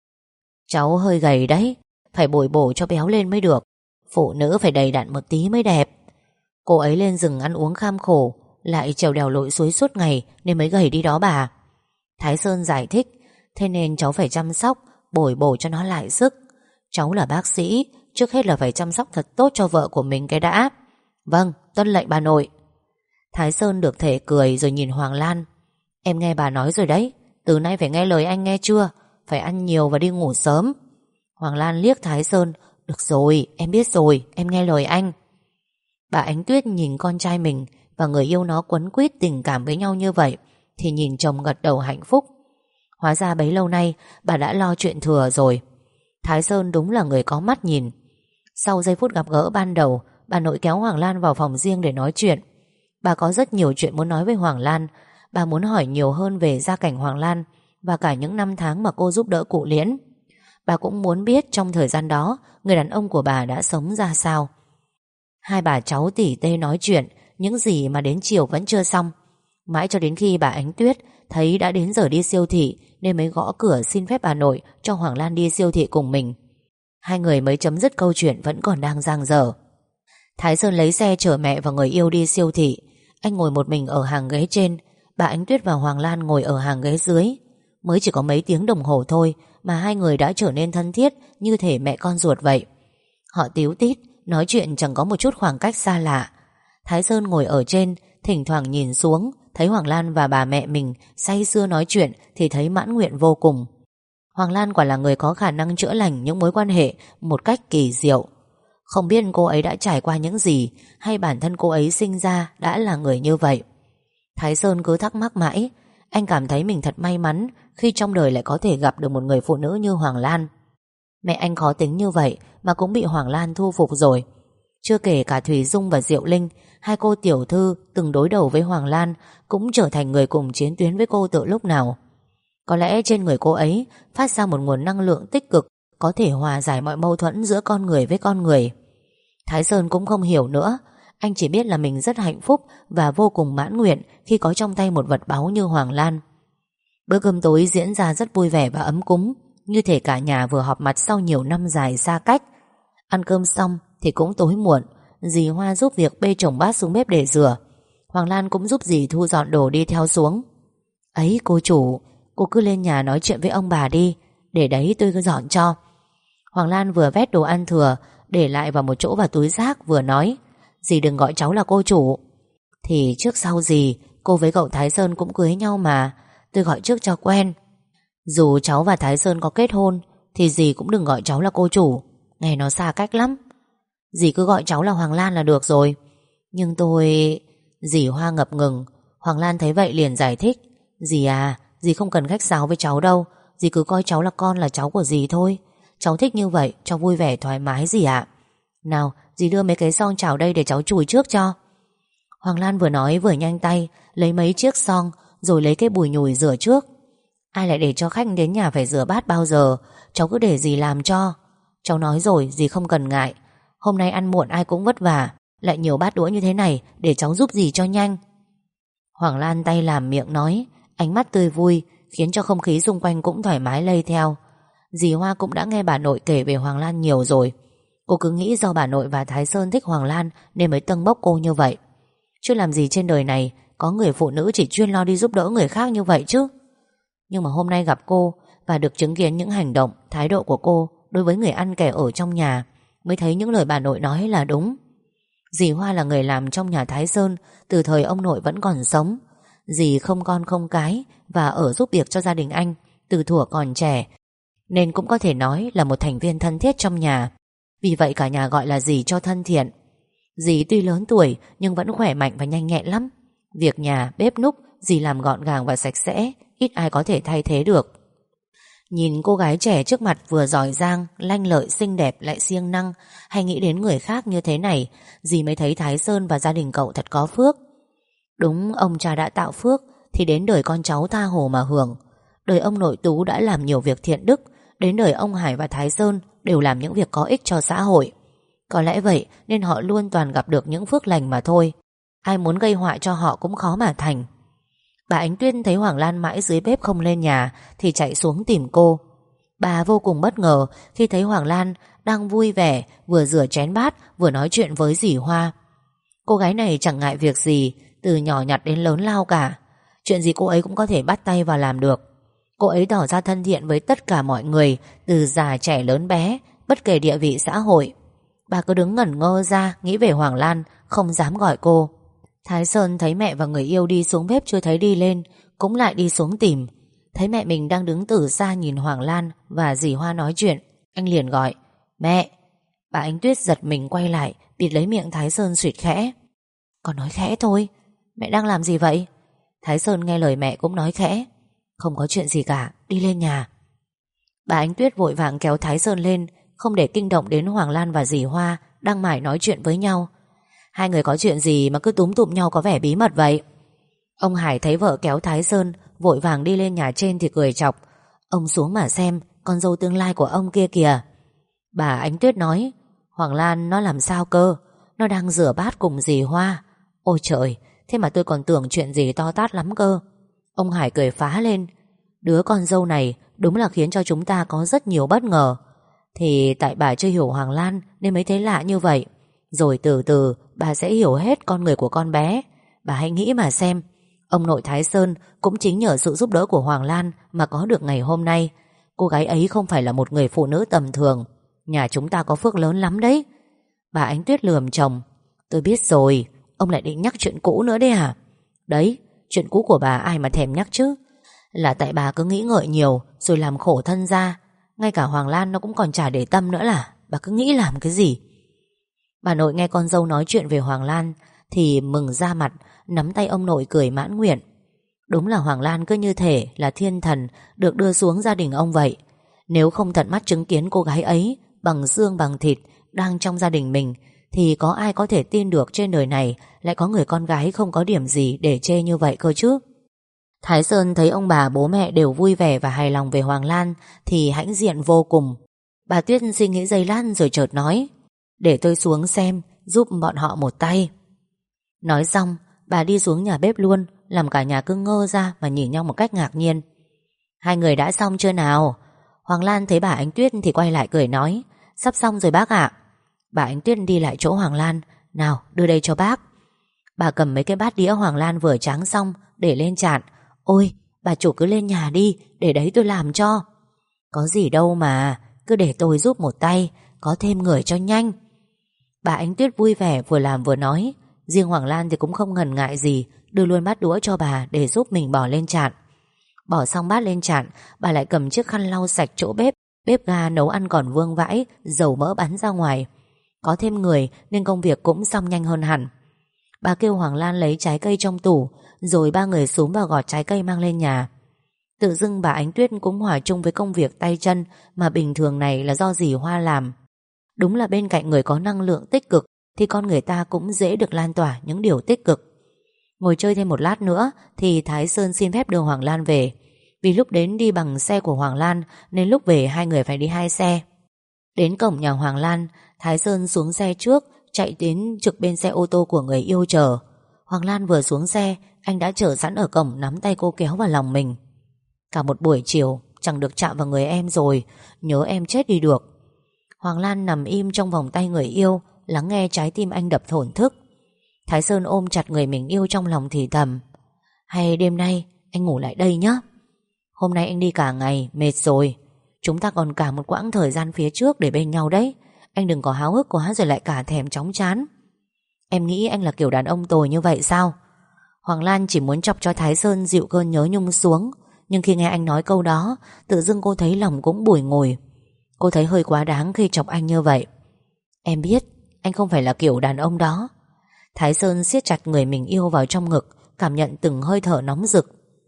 Cháu hơi gầy đấy, phải bồi bổ cho béo lên mới được. Phụ nữ phải đầy đặn một tí mới đẹp. Cô ấy lên rừng ăn uống kham khổ, lại trèo đèo lội suối suốt ngày nên mới gầy đi đó bà. Thái Sơn giải thích. Thế nên cháu phải chăm sóc, bồi bổ cho nó lại sức. Cháu là bác sĩ, trước hết là phải chăm sóc thật tốt cho vợ của mình cái đã. Vâng, tuân lệnh bà nội. Thái Sơn được thể cười rồi nhìn Hoàng Lan. Em nghe bà nói rồi đấy, từ nay phải nghe lời anh nghe chưa? Phải ăn nhiều và đi ngủ sớm. Hoàng Lan liếc Thái Sơn. Được rồi, em biết rồi, em nghe lời anh. Bà Ánh Tuyết nhìn con trai mình và người yêu nó quấn quýt tình cảm với nhau như vậy thì nhìn chồng gật đầu hạnh phúc. Hóa ra bấy lâu nay bà đã lo chuyện thừa rồi. Thái Sơn đúng là người có mắt nhìn. Sau giây phút gặp gỡ ban đầu, bà nội kéo Hoàng Lan vào phòng riêng để nói chuyện. Bà có rất nhiều chuyện muốn nói với Hoàng Lan. Bà muốn hỏi nhiều hơn về gia cảnh Hoàng Lan và cả những năm tháng mà cô giúp đỡ cụ Liễn. Bà cũng muốn biết trong thời gian đó người đàn ông của bà đã sống ra sao. Hai bà cháu tỉ tê nói chuyện, những gì mà đến chiều vẫn chưa xong. Mãi cho đến khi bà Ánh Tuyết thấy đã đến giờ đi siêu thị nên mới gõ cửa xin phép bà nội cho Hoàng Lan đi siêu thị cùng mình. Hai người mới chấm dứt câu chuyện vẫn còn đang dang dở. Thái Sơn lấy xe chở mẹ và người yêu đi siêu thị. Anh ngồi một mình ở hàng ghế trên, bà Ánh Tuyết và Hoàng Lan ngồi ở hàng ghế dưới. Mới chỉ có mấy tiếng đồng hồ thôi mà hai người đã trở nên thân thiết như thể mẹ con ruột vậy. Họ tíu tít, nói chuyện chẳng có một chút khoảng cách xa lạ. Thái Sơn ngồi ở trên, thỉnh thoảng nhìn xuống, thấy Hoàng Lan và bà mẹ mình say sưa nói chuyện thì thấy mãn nguyện vô cùng. Hoàng Lan quả là người có khả năng chữa lành những mối quan hệ một cách kỳ diệu. Không biết cô ấy đã trải qua những gì, hay bản thân cô ấy sinh ra đã là người như vậy. Thái Sơn cứ thắc mắc mãi. Anh cảm thấy mình thật may mắn khi trong đời lại có thể gặp được một người phụ nữ như Hoàng Lan. Mẹ anh khó tính như vậy mà cũng bị Hoàng Lan thu phục rồi. Chưa kể cả Thùy Dung và Diệu Linh, hai cô tiểu thư từng đối đầu với Hoàng Lan, cũng trở thành người cùng chiến tuyến với cô từ lúc nào. Có lẽ trên người cô ấy phát ra một nguồn năng lượng tích cực, có thể hòa giải mọi mâu thuẫn giữa con người với con người. Thái Sơn cũng không hiểu nữa. Anh chỉ biết là mình rất hạnh phúc và vô cùng mãn nguyện khi có trong tay một vật báu như Hoàng Lan. Bữa cơm tối diễn ra rất vui vẻ và ấm cúng, như thể cả nhà vừa họp mặt sau nhiều năm dài xa cách. Ăn cơm xong thì cũng tối muộn. Dì Hoa giúp việc bê chồng bát xuống bếp để rửa. Hoàng Lan cũng giúp dì thu dọn đồ đi theo xuống. Ấy cô chủ, cô cứ lên nhà nói chuyện với ông bà đi, để đấy tôi cứ dọn cho. Hoàng Lan vừa vét đồ ăn thừa để lại vào một chỗ vào túi rác, vừa nói: dì đừng gọi cháu là cô chủ. Thì trước sau gì cô với cậu Thái Sơn cũng cưới nhau mà, tôi gọi trước cho quen. Dù cháu và Thái Sơn có kết hôn thì dì cũng đừng gọi cháu là cô chủ, nghe nó xa cách lắm. Dì cứ gọi cháu là Hoàng Lan là được rồi. Nhưng tôi... Dì Hoa ngập ngừng. Hoàng Lan thấy vậy liền giải thích: dì à, dì không cần khách sáo với cháu đâu. Dì cứ coi cháu là con, là cháu của dì thôi. Cháu thích như vậy, cho vui vẻ thoải mái dì ạ. Nào, dì đưa mấy cái son chào đây để cháu chùi trước cho. Hoàng Lan vừa nói vừa nhanh tay lấy mấy chiếc son, rồi lấy cái bùi nhùi rửa trước. Ai lại để cho khách đến nhà phải rửa bát bao giờ. Cháu cứ để dì làm cho. Cháu nói rồi, dì không cần ngại. Hôm nay ăn muộn ai cũng vất vả, lại nhiều bát đũa như thế này, để cháu giúp dì cho nhanh. Hoàng Lan tay làm miệng nói, ánh mắt tươi vui, khiến cho không khí xung quanh cũng thoải mái lây theo. Dì Hoa cũng đã nghe bà nội kể về Hoàng Lan nhiều rồi. Cô cứ nghĩ do bà nội và Thái Sơn thích Hoàng Lan nên mới tâng bốc cô như vậy. Chứ làm gì trên đời này có người phụ nữ chỉ chuyên lo đi giúp đỡ người khác như vậy chứ. Nhưng mà hôm nay gặp cô và được chứng kiến những hành động, thái độ của cô đối với người ăn kẻ ở trong nhà, mới thấy những lời bà nội nói là đúng. Dì Hoa là người làm trong nhà Thái Sơn từ thời ông nội vẫn còn sống. Dì không con không cái và ở giúp việc cho gia đình anh từ thuở còn trẻ, nên cũng có thể nói là một thành viên thân thiết trong nhà. Vì vậy cả nhà gọi là dì cho thân thiện. Dì tuy lớn tuổi nhưng vẫn khỏe mạnh và nhanh nhẹn lắm. Việc nhà, bếp núc dì làm gọn gàng và sạch sẽ, ít ai có thể thay thế được. Nhìn cô gái trẻ trước mặt vừa giỏi giang, lanh lợi, xinh đẹp lại siêng năng, hay nghĩ đến người khác như thế này, dì mới thấy Thái Sơn và gia đình cậu thật có phước. Đúng, ông cha đã tạo phước thì đến đời con cháu tha hồ mà hưởng. Đời ông nội Tú đã làm nhiều việc thiện đức, đến đời ông Hải và Thái Sơn đều làm những việc có ích cho xã hội. Có lẽ vậy nên họ luôn toàn gặp được những phước lành mà thôi. Ai muốn gây họa cho họ cũng khó mà thành. Bà Ánh Tuyết thấy Hoàng Lan mãi dưới bếp không lên nhà thì chạy xuống tìm cô. Bà vô cùng bất ngờ khi thấy Hoàng Lan đang vui vẻ vừa rửa chén bát vừa nói chuyện với dì Hoa. Cô gái này chẳng ngại việc gì, từ nhỏ nhặt đến lớn lao cả. Chuyện gì cô ấy cũng có thể bắt tay vào làm được. Cô ấy tỏ ra thân thiện với tất cả mọi người, từ già trẻ lớn bé, bất kể địa vị xã hội. Bà cứ đứng ngẩn ngơ ra nghĩ về Hoàng Lan, không dám gọi cô. Thái Sơn thấy mẹ và người yêu đi xuống bếp chưa thấy đi lên, cũng lại đi xuống tìm. Thấy mẹ mình đang đứng từ xa nhìn Hoàng Lan và dì Hoa nói chuyện, anh liền gọi: mẹ. Bà Ánh Tuyết giật mình quay lại, bịt lấy miệng Thái Sơn suýt khẽ: con nói khẽ thôi, mẹ đang làm gì vậy? Thái Sơn nghe lời mẹ cũng nói khẽ: không có chuyện gì cả, đi lên nhà. Bà Ánh Tuyết vội vàng kéo Thái Sơn lên, không để kinh động đến Hoàng Lan và dì Hoa đang mải nói chuyện với nhau. Hai người có chuyện gì mà cứ túm tụm nhau có vẻ bí mật vậy? Ông Hải thấy vợ kéo Thái Sơn vội vàng đi lên nhà trên thì cười chọc: ông xuống mà xem, con dâu tương lai của ông kia kìa. Bà Ánh Tuyết nói: Hoàng Lan nó làm sao cơ? Nó đang rửa bát cùng dì Hoa. Ôi trời, thế mà tôi còn tưởng chuyện gì to tát lắm cơ. Ông Hải cười phá lên: đứa con dâu này đúng là khiến cho chúng ta có rất nhiều bất ngờ. Thì tại bà chưa hiểu Hoàng Lan nên mới thấy lạ như vậy. Rồi từ từ bà sẽ hiểu hết con người của con bé. Bà hãy nghĩ mà xem, ông nội Thái Sơn cũng chính nhờ sự giúp đỡ của Hoàng Lan mà có được ngày hôm nay. Cô gái ấy không phải là một người phụ nữ tầm thường. Nhà chúng ta có phước lớn lắm đấy. Bà Ánh Tuyết lườm chồng: tôi biết rồi, ông lại định nhắc chuyện cũ nữa đấy à? Đấy, chuyện cũ của bà ai mà thèm nhắc chứ. Là tại bà cứ nghĩ ngợi nhiều rồi làm khổ thân ra. Ngay cả Hoàng Lan nó cũng còn chả để tâm nữa là bà cứ nghĩ làm cái gì. Bà nội nghe con dâu nói chuyện về Hoàng Lan thì mừng ra mặt, nắm tay ông nội cười mãn nguyện. Đúng là Hoàng Lan cứ như thể là thiên thần được đưa xuống gia đình ông vậy. Nếu không tận mắt chứng kiến cô gái ấy bằng xương bằng thịt đang trong gia đình mình thì có ai có thể tin được trên đời này lại có người con gái không có điểm gì để chê như vậy cơ chứ. Thái Sơn thấy ông bà bố mẹ đều vui vẻ và hài lòng về Hoàng Lan thì hãnh diện vô cùng. Bà Tuyết suy nghĩ giây lát rồi chợt nói: để tôi xuống xem, giúp bọn họ một tay. Nói xong bà đi xuống nhà bếp luôn, làm cả nhà cứ ngơ ra mà nhìn nhau một cách ngạc nhiên. Hai người đã xong chưa nào? Hoàng Lan thấy bà Ánh Tuyết thì quay lại cười nói: sắp xong rồi bác ạ. Bà Ánh Tuyết đi lại chỗ Hoàng Lan: nào đưa đây cho bác. Bà cầm mấy cái bát đĩa Hoàng Lan vừa tráng xong để lên chạn. Ôi bà chủ cứ lên nhà đi, để đấy tôi làm cho. Có gì đâu mà, cứ để tôi giúp một tay, có thêm người cho nhanh. Bà Ánh Tuyết vui vẻ vừa làm vừa nói. Riêng Hoàng Lan thì cũng không ngần ngại gì, đưa luôn bát đũa cho bà để giúp mình bỏ lên chạn. Bỏ xong bát lên chạn, bà lại cầm chiếc khăn lau sạch chỗ bếp. Bếp ga nấu ăn còn vương vãi, dầu mỡ bắn ra ngoài. Có thêm người nên công việc cũng xong nhanh hơn hẳn. Bà kêu Hoàng Lan lấy trái cây trong tủ, rồi ba người xúm vào gọt trái cây mang lên nhà. Tự dưng bà Ánh Tuyết cũng hòa chung với công việc tay chân mà bình thường này là do dì Hoa làm. Đúng là bên cạnh người có năng lượng tích cực thì con người ta cũng dễ được lan tỏa những điều tích cực. Ngồi chơi thêm một lát nữa thì Thái Sơn xin phép đưa Hoàng Lan về. Vì lúc đến đi bằng xe của Hoàng Lan nên lúc về hai người phải đi hai xe. Đến cổng nhà Hoàng Lan, Thái Sơn xuống xe trước, chạy đến trực bên xe ô tô của người yêu chờ. Hoàng Lan vừa xuống xe, anh đã chờ sẵn ở cổng, nắm tay cô kéo vào lòng mình. Cả một buổi chiều chẳng được chạm vào người em rồi, nhớ em chết đi được. Hoàng Lan nằm im trong vòng tay người yêu, lắng nghe trái tim anh đập thổn thức. Thái Sơn ôm chặt người mình yêu trong lòng thì thầm: hay đêm nay anh ngủ lại đây nhé. Hôm nay anh đi cả ngày, mệt rồi. Chúng ta còn cả một quãng thời gian phía trước để bên nhau đấy. Anh đừng có háo hức quá rồi lại cả thèm chóng chán. Em nghĩ anh là kiểu đàn ông tồi như vậy sao? Hoàng Lan chỉ muốn chọc cho Thái Sơn dịu cơn nhớ nhung xuống. Nhưng khi nghe anh nói câu đó, tự dưng cô thấy lòng cũng bủi ngùi. Cô thấy hơi quá đáng khi chọc anh như vậy. Em biết anh không phải là kiểu đàn ông đó. Thái Sơn siết chặt người mình yêu vào trong ngực, cảm nhận từng hơi thở nóng rực.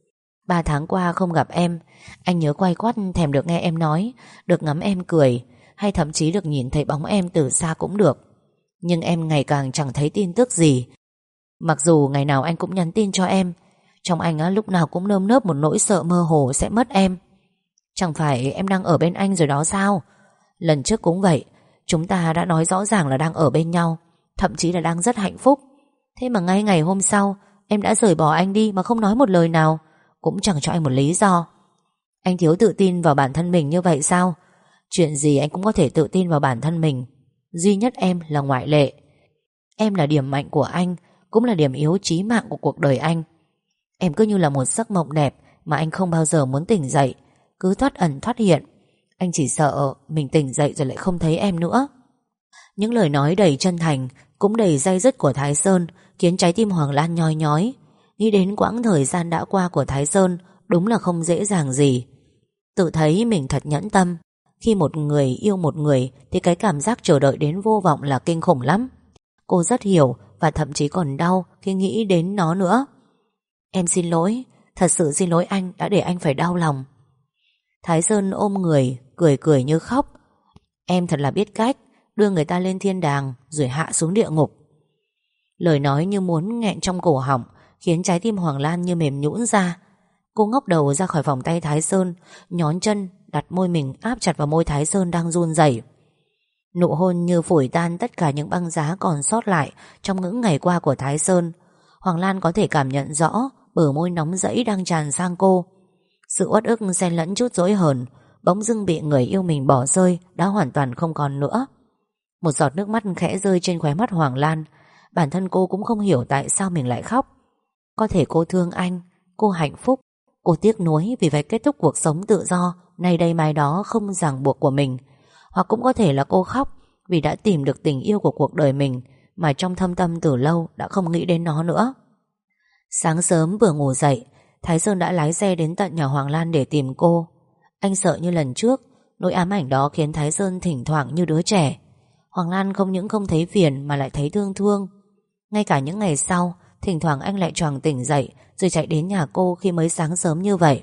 3 tháng qua không gặp em, anh nhớ quay quắt thèm được nghe em nói, được ngắm em cười, hay thậm chí được nhìn thấy bóng em từ xa cũng được. Nhưng em ngày càng chẳng thấy tin tức gì. Mặc dù ngày nào anh cũng nhắn tin cho em, trong anh lúc nào cũng nơm nớp một nỗi sợ mơ hồ sẽ mất em. Chẳng phải em đang ở bên anh rồi đó sao? Lần trước cũng vậy, chúng ta đã nói rõ ràng là đang ở bên nhau, thậm chí là đang rất hạnh phúc. Thế mà ngay ngày hôm sau em đã rời bỏ anh đi mà không nói một lời nào, cũng chẳng cho anh một lý do. Anh thiếu tự tin vào bản thân mình như vậy sao? Chuyện gì anh cũng có thể tự tin vào bản thân mình, duy nhất em là ngoại lệ. Em là điểm mạnh của anh, cũng là điểm yếu chí mạng của cuộc đời anh. Em cứ như là một giấc mộng đẹp mà anh không bao giờ muốn tỉnh dậy, cứ thoát ẩn thoát hiện. Anh chỉ sợ mình tỉnh dậy rồi lại không thấy em nữa. Những lời nói đầy chân thành, cũng đầy day dứt của Thái Sơn khiến trái tim Hoàng Lan nhoi nhói. Nghĩ đến quãng thời gian đã qua của Thái Sơn, đúng là không dễ dàng gì. Tự thấy mình thật nhẫn tâm. Khi một người yêu một người thì cái cảm giác chờ đợi đến vô vọng là kinh khủng lắm. Cô rất hiểu và thậm chí còn đau khi nghĩ đến nó nữa. Em xin lỗi, thật sự xin lỗi anh đã để anh phải đau lòng. Thái Sơn ôm người, cười cười như khóc. Em thật là biết cách đưa người ta lên thiên đàng rồi hạ xuống địa ngục. Lời nói như muốn nghẹn trong cổ họng, khiến trái tim Hoàng Lan như mềm nhũn ra. Cô ngóc đầu ra khỏi vòng tay Thái Sơn, nhón chân đặt môi mình áp chặt vào môi Thái Sơn đang run rẩy. Nụ hôn như phủi tan tất cả những băng giá còn sót lại trong những ngày qua của Thái Sơn. Hoàng Lan có thể cảm nhận rõ bờ môi nóng rẫy đang tràn sang cô. Sự uất ức xen lẫn chút dỗi hờn, bỗng dưng bị người yêu mình bỏ rơi đã hoàn toàn không còn nữa. Một giọt nước mắt khẽ rơi trên khóe mắt Hoàng Lan. Bản thân cô cũng không hiểu tại sao mình lại khóc. Có thể cô thương anh, cô hạnh phúc, cô tiếc nuối vì phải kết thúc cuộc sống tự do nay đây mai đó không ràng buộc của mình. Hoặc cũng có thể là cô khóc vì đã tìm được tình yêu của cuộc đời mình mà trong thâm tâm từ lâu đã không nghĩ đến nó nữa. Sáng sớm vừa ngủ dậy, Thái Sơn đã lái xe đến tận nhà Hoàng Lan để tìm cô. Anh sợ như lần trước, nỗi ám ảnh đó khiến Thái Sơn thỉnh thoảng như đứa trẻ. Hoàng Lan không những không thấy phiền mà lại thấy thương thương. Ngay cả những ngày sau, thỉnh thoảng anh lại choàng tỉnh dậy rồi chạy đến nhà cô khi mới sáng sớm như vậy.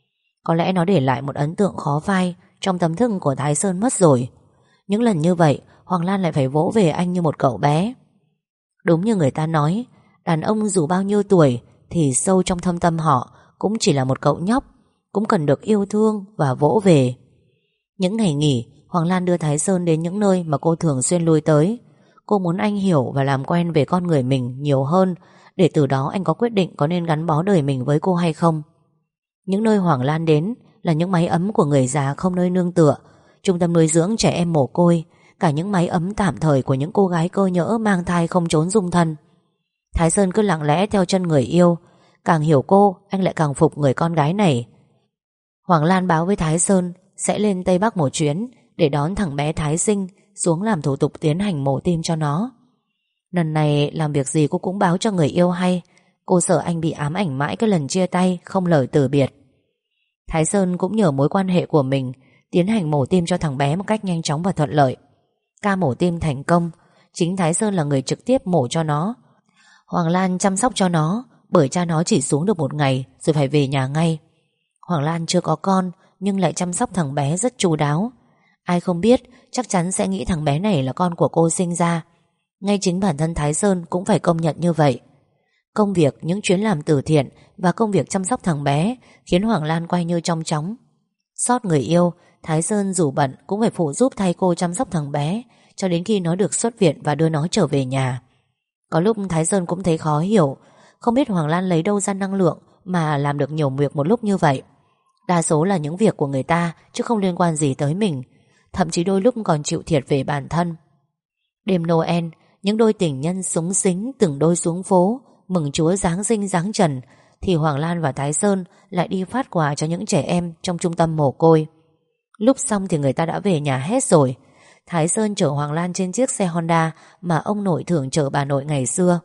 Có lẽ nó để lại một ấn tượng khó phai trong tâm thức của Thái Sơn mất rồi. Những lần như vậy, Hoàng Lan lại phải vỗ về anh như một cậu bé. Đúng như người ta nói, đàn ông dù bao nhiêu tuổi thì sâu trong thâm tâm họ cũng chỉ là một cậu nhóc, cũng cần được yêu thương và vỗ về. Những ngày nghỉ, Hoàng Lan đưa Thái Sơn đến những nơi mà cô thường xuyên lui tới. Cô muốn anh hiểu và làm quen về con người mình nhiều hơn, để từ đó anh có quyết định có nên gắn bó đời mình với cô hay không. Những nơi Hoàng Lan đến là những mái ấm của người già không nơi nương tựa, trung tâm nuôi dưỡng trẻ em mồ côi, cả những mái ấm tạm thời của những cô gái cơ nhỡ mang thai không trốn dung thân. Thái Sơn cứ lặng lẽ theo chân người yêu. Càng hiểu cô, anh lại càng phục người con gái này. Hoàng Lan báo với Thái Sơn sẽ lên Tây Bắc một chuyến để đón thằng bé Thái Sinh xuống làm thủ tục tiến hành mổ tim cho nó. Lần này làm việc gì cô cũng báo cho người yêu hay. Cô sợ anh bị ám ảnh mãi cái lần chia tay không lời từ biệt. Thái Sơn cũng nhờ mối quan hệ của mình tiến hành mổ tim cho thằng bé một cách nhanh chóng và thuận lợi. Ca mổ tim thành công, chính Thái Sơn là người trực tiếp mổ cho nó. Hoàng Lan chăm sóc cho nó, bởi cha nó chỉ xuống được một ngày rồi phải về nhà ngay. Hoàng Lan chưa có con nhưng lại chăm sóc thằng bé rất chu đáo. Ai không biết chắc chắn sẽ nghĩ thằng bé này là con của cô sinh ra. Ngay chính bản thân Thái Sơn cũng phải công nhận như vậy. Công việc, những chuyến làm từ thiện và công việc chăm sóc thằng bé khiến Hoàng Lan quay như trong chóng. Xót người yêu, Thái Sơn dù bận cũng phải phụ giúp thay cô chăm sóc thằng bé cho đến khi nó được xuất viện và đưa nó trở về nhà. Có lúc Thái Sơn cũng thấy khó hiểu, không biết Hoàng Lan lấy đâu ra năng lượng mà làm được nhiều việc một lúc như vậy. Đa số là những việc của người ta chứ không liên quan gì tới mình, thậm chí đôi lúc còn chịu thiệt về bản thân. Đêm Noel, những đôi tình nhân súng xính từng đôi xuống phố mừng Chúa giáng sinh giáng trần, thì Hoàng Lan và Thái Sơn lại đi phát quà cho những trẻ em trong trung tâm mồ côi. Lúc xong thì người ta đã về nhà hết rồi. Thái Sơn chở Hoàng Lan trên chiếc xe Honda mà ông nội thường chở bà nội ngày xưa.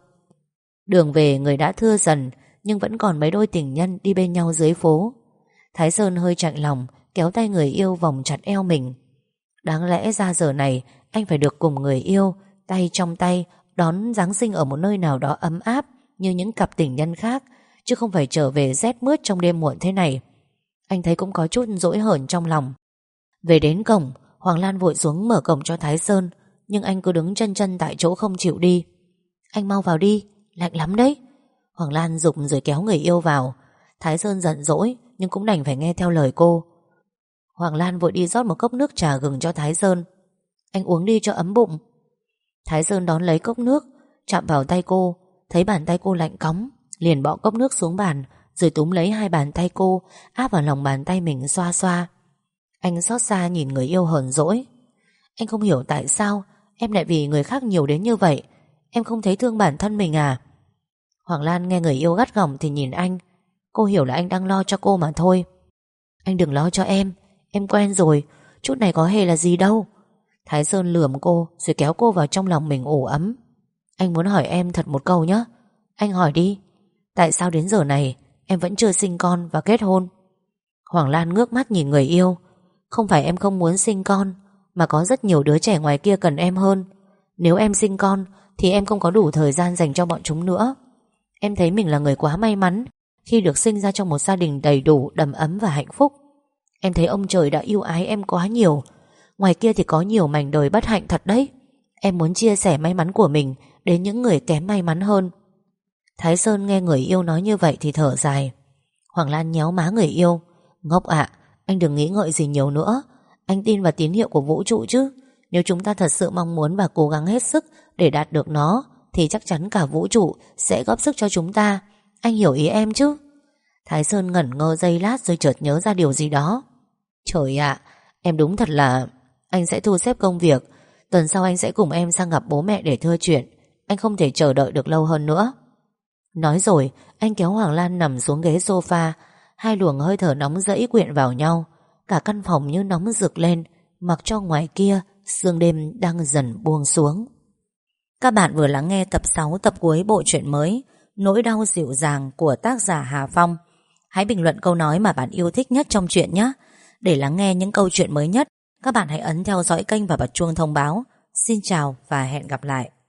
Đường về người đã thưa dần, nhưng vẫn còn mấy đôi tình nhân đi bên nhau dưới phố. Thái Sơn hơi chạnh lòng, kéo tay người yêu vòng chặt eo mình. Đáng lẽ ra giờ này anh phải được cùng người yêu, tay trong tay, đón Giáng sinh ở một nơi nào đó ấm áp như những cặp tình nhân khác, chứ không phải trở về rét mướt trong đêm muộn thế này. Anh thấy cũng có chút dỗi hờn trong lòng. Về đến cổng, Hoàng Lan vội xuống mở cổng cho Thái Sơn, nhưng anh cứ đứng chân chân tại chỗ không chịu đi. Anh mau vào đi, lạnh lắm đấy. Hoàng Lan giục rồi kéo người yêu vào. Thái Sơn giận dỗi nhưng cũng đành phải nghe theo lời cô. Hoàng Lan vội đi rót một cốc nước trà gừng cho Thái Sơn. Anh uống đi cho ấm bụng. Thái Sơn đón lấy cốc nước, chạm vào tay cô, thấy bàn tay cô lạnh cóng, liền bỏ cốc nước xuống bàn, rồi túm lấy hai bàn tay cô, áp vào lòng bàn tay mình xoa xoa. Anh xót xa nhìn người yêu hờn dỗi. Anh không hiểu tại sao em lại vì người khác nhiều đến như vậy. Em không thấy thương bản thân mình à? Hoàng Lan nghe người yêu gắt gỏng thì nhìn anh. Cô hiểu là anh đang lo cho cô mà thôi. Anh đừng lo cho em quen rồi, chút này có hề là gì đâu. Thái Sơn lườm cô rồi kéo cô vào trong lòng mình ủ ấm. Anh muốn hỏi em thật một câu nhé. Anh hỏi đi. Tại sao đến giờ này em vẫn chưa sinh con và kết hôn? Hoàng Lan ngước mắt nhìn người yêu. Không phải em không muốn sinh con, mà có rất nhiều đứa trẻ ngoài kia cần em hơn. Nếu em sinh con thì em không có đủ thời gian dành cho bọn chúng nữa. Em thấy mình là người quá may mắn khi được sinh ra trong một gia đình đầy đủ, đầm ấm và hạnh phúc. Em thấy ông trời đã yêu ái em quá nhiều. Ngoài kia thì có nhiều mảnh đời bất hạnh thật đấy. Em muốn chia sẻ may mắn của mình đến những người kém may mắn hơn. Thái Sơn nghe người yêu nói như vậy thì thở dài. Hoàng Lan nhéo má người yêu. Ngốc ạ, anh đừng nghĩ ngợi gì nhiều nữa. Anh tin vào tín hiệu của vũ trụ chứ. Nếu chúng ta thật sự mong muốn và cố gắng hết sức để đạt được nó, thì chắc chắn cả vũ trụ sẽ góp sức cho chúng ta. Anh hiểu ý em chứ? Thái Sơn ngẩn ngơ giây lát rồi chợt nhớ ra điều gì đó. Trời ạ, em đúng thật là... Anh sẽ thu xếp công việc. Tuần sau anh sẽ cùng em sang gặp bố mẹ để thưa chuyện. Anh không thể chờ đợi được lâu hơn nữa. Nói rồi anh kéo Hoàng Lan nằm xuống ghế sofa. Hai luồng hơi thở nóng rẫy quyện vào nhau. Cả căn phòng như nóng rực lên, mặc cho ngoài kia sương đêm đang dần buông xuống. Các bạn vừa lắng nghe tập 6 tập cuối bộ truyện mới Nỗi đau dịu dàng của tác giả Hà Phong. Hãy bình luận câu nói mà bạn yêu thích nhất trong truyện nhé. Để lắng nghe những câu chuyện mới nhất, các bạn hãy ấn theo dõi kênh và bật chuông thông báo. Xin chào và hẹn gặp lại.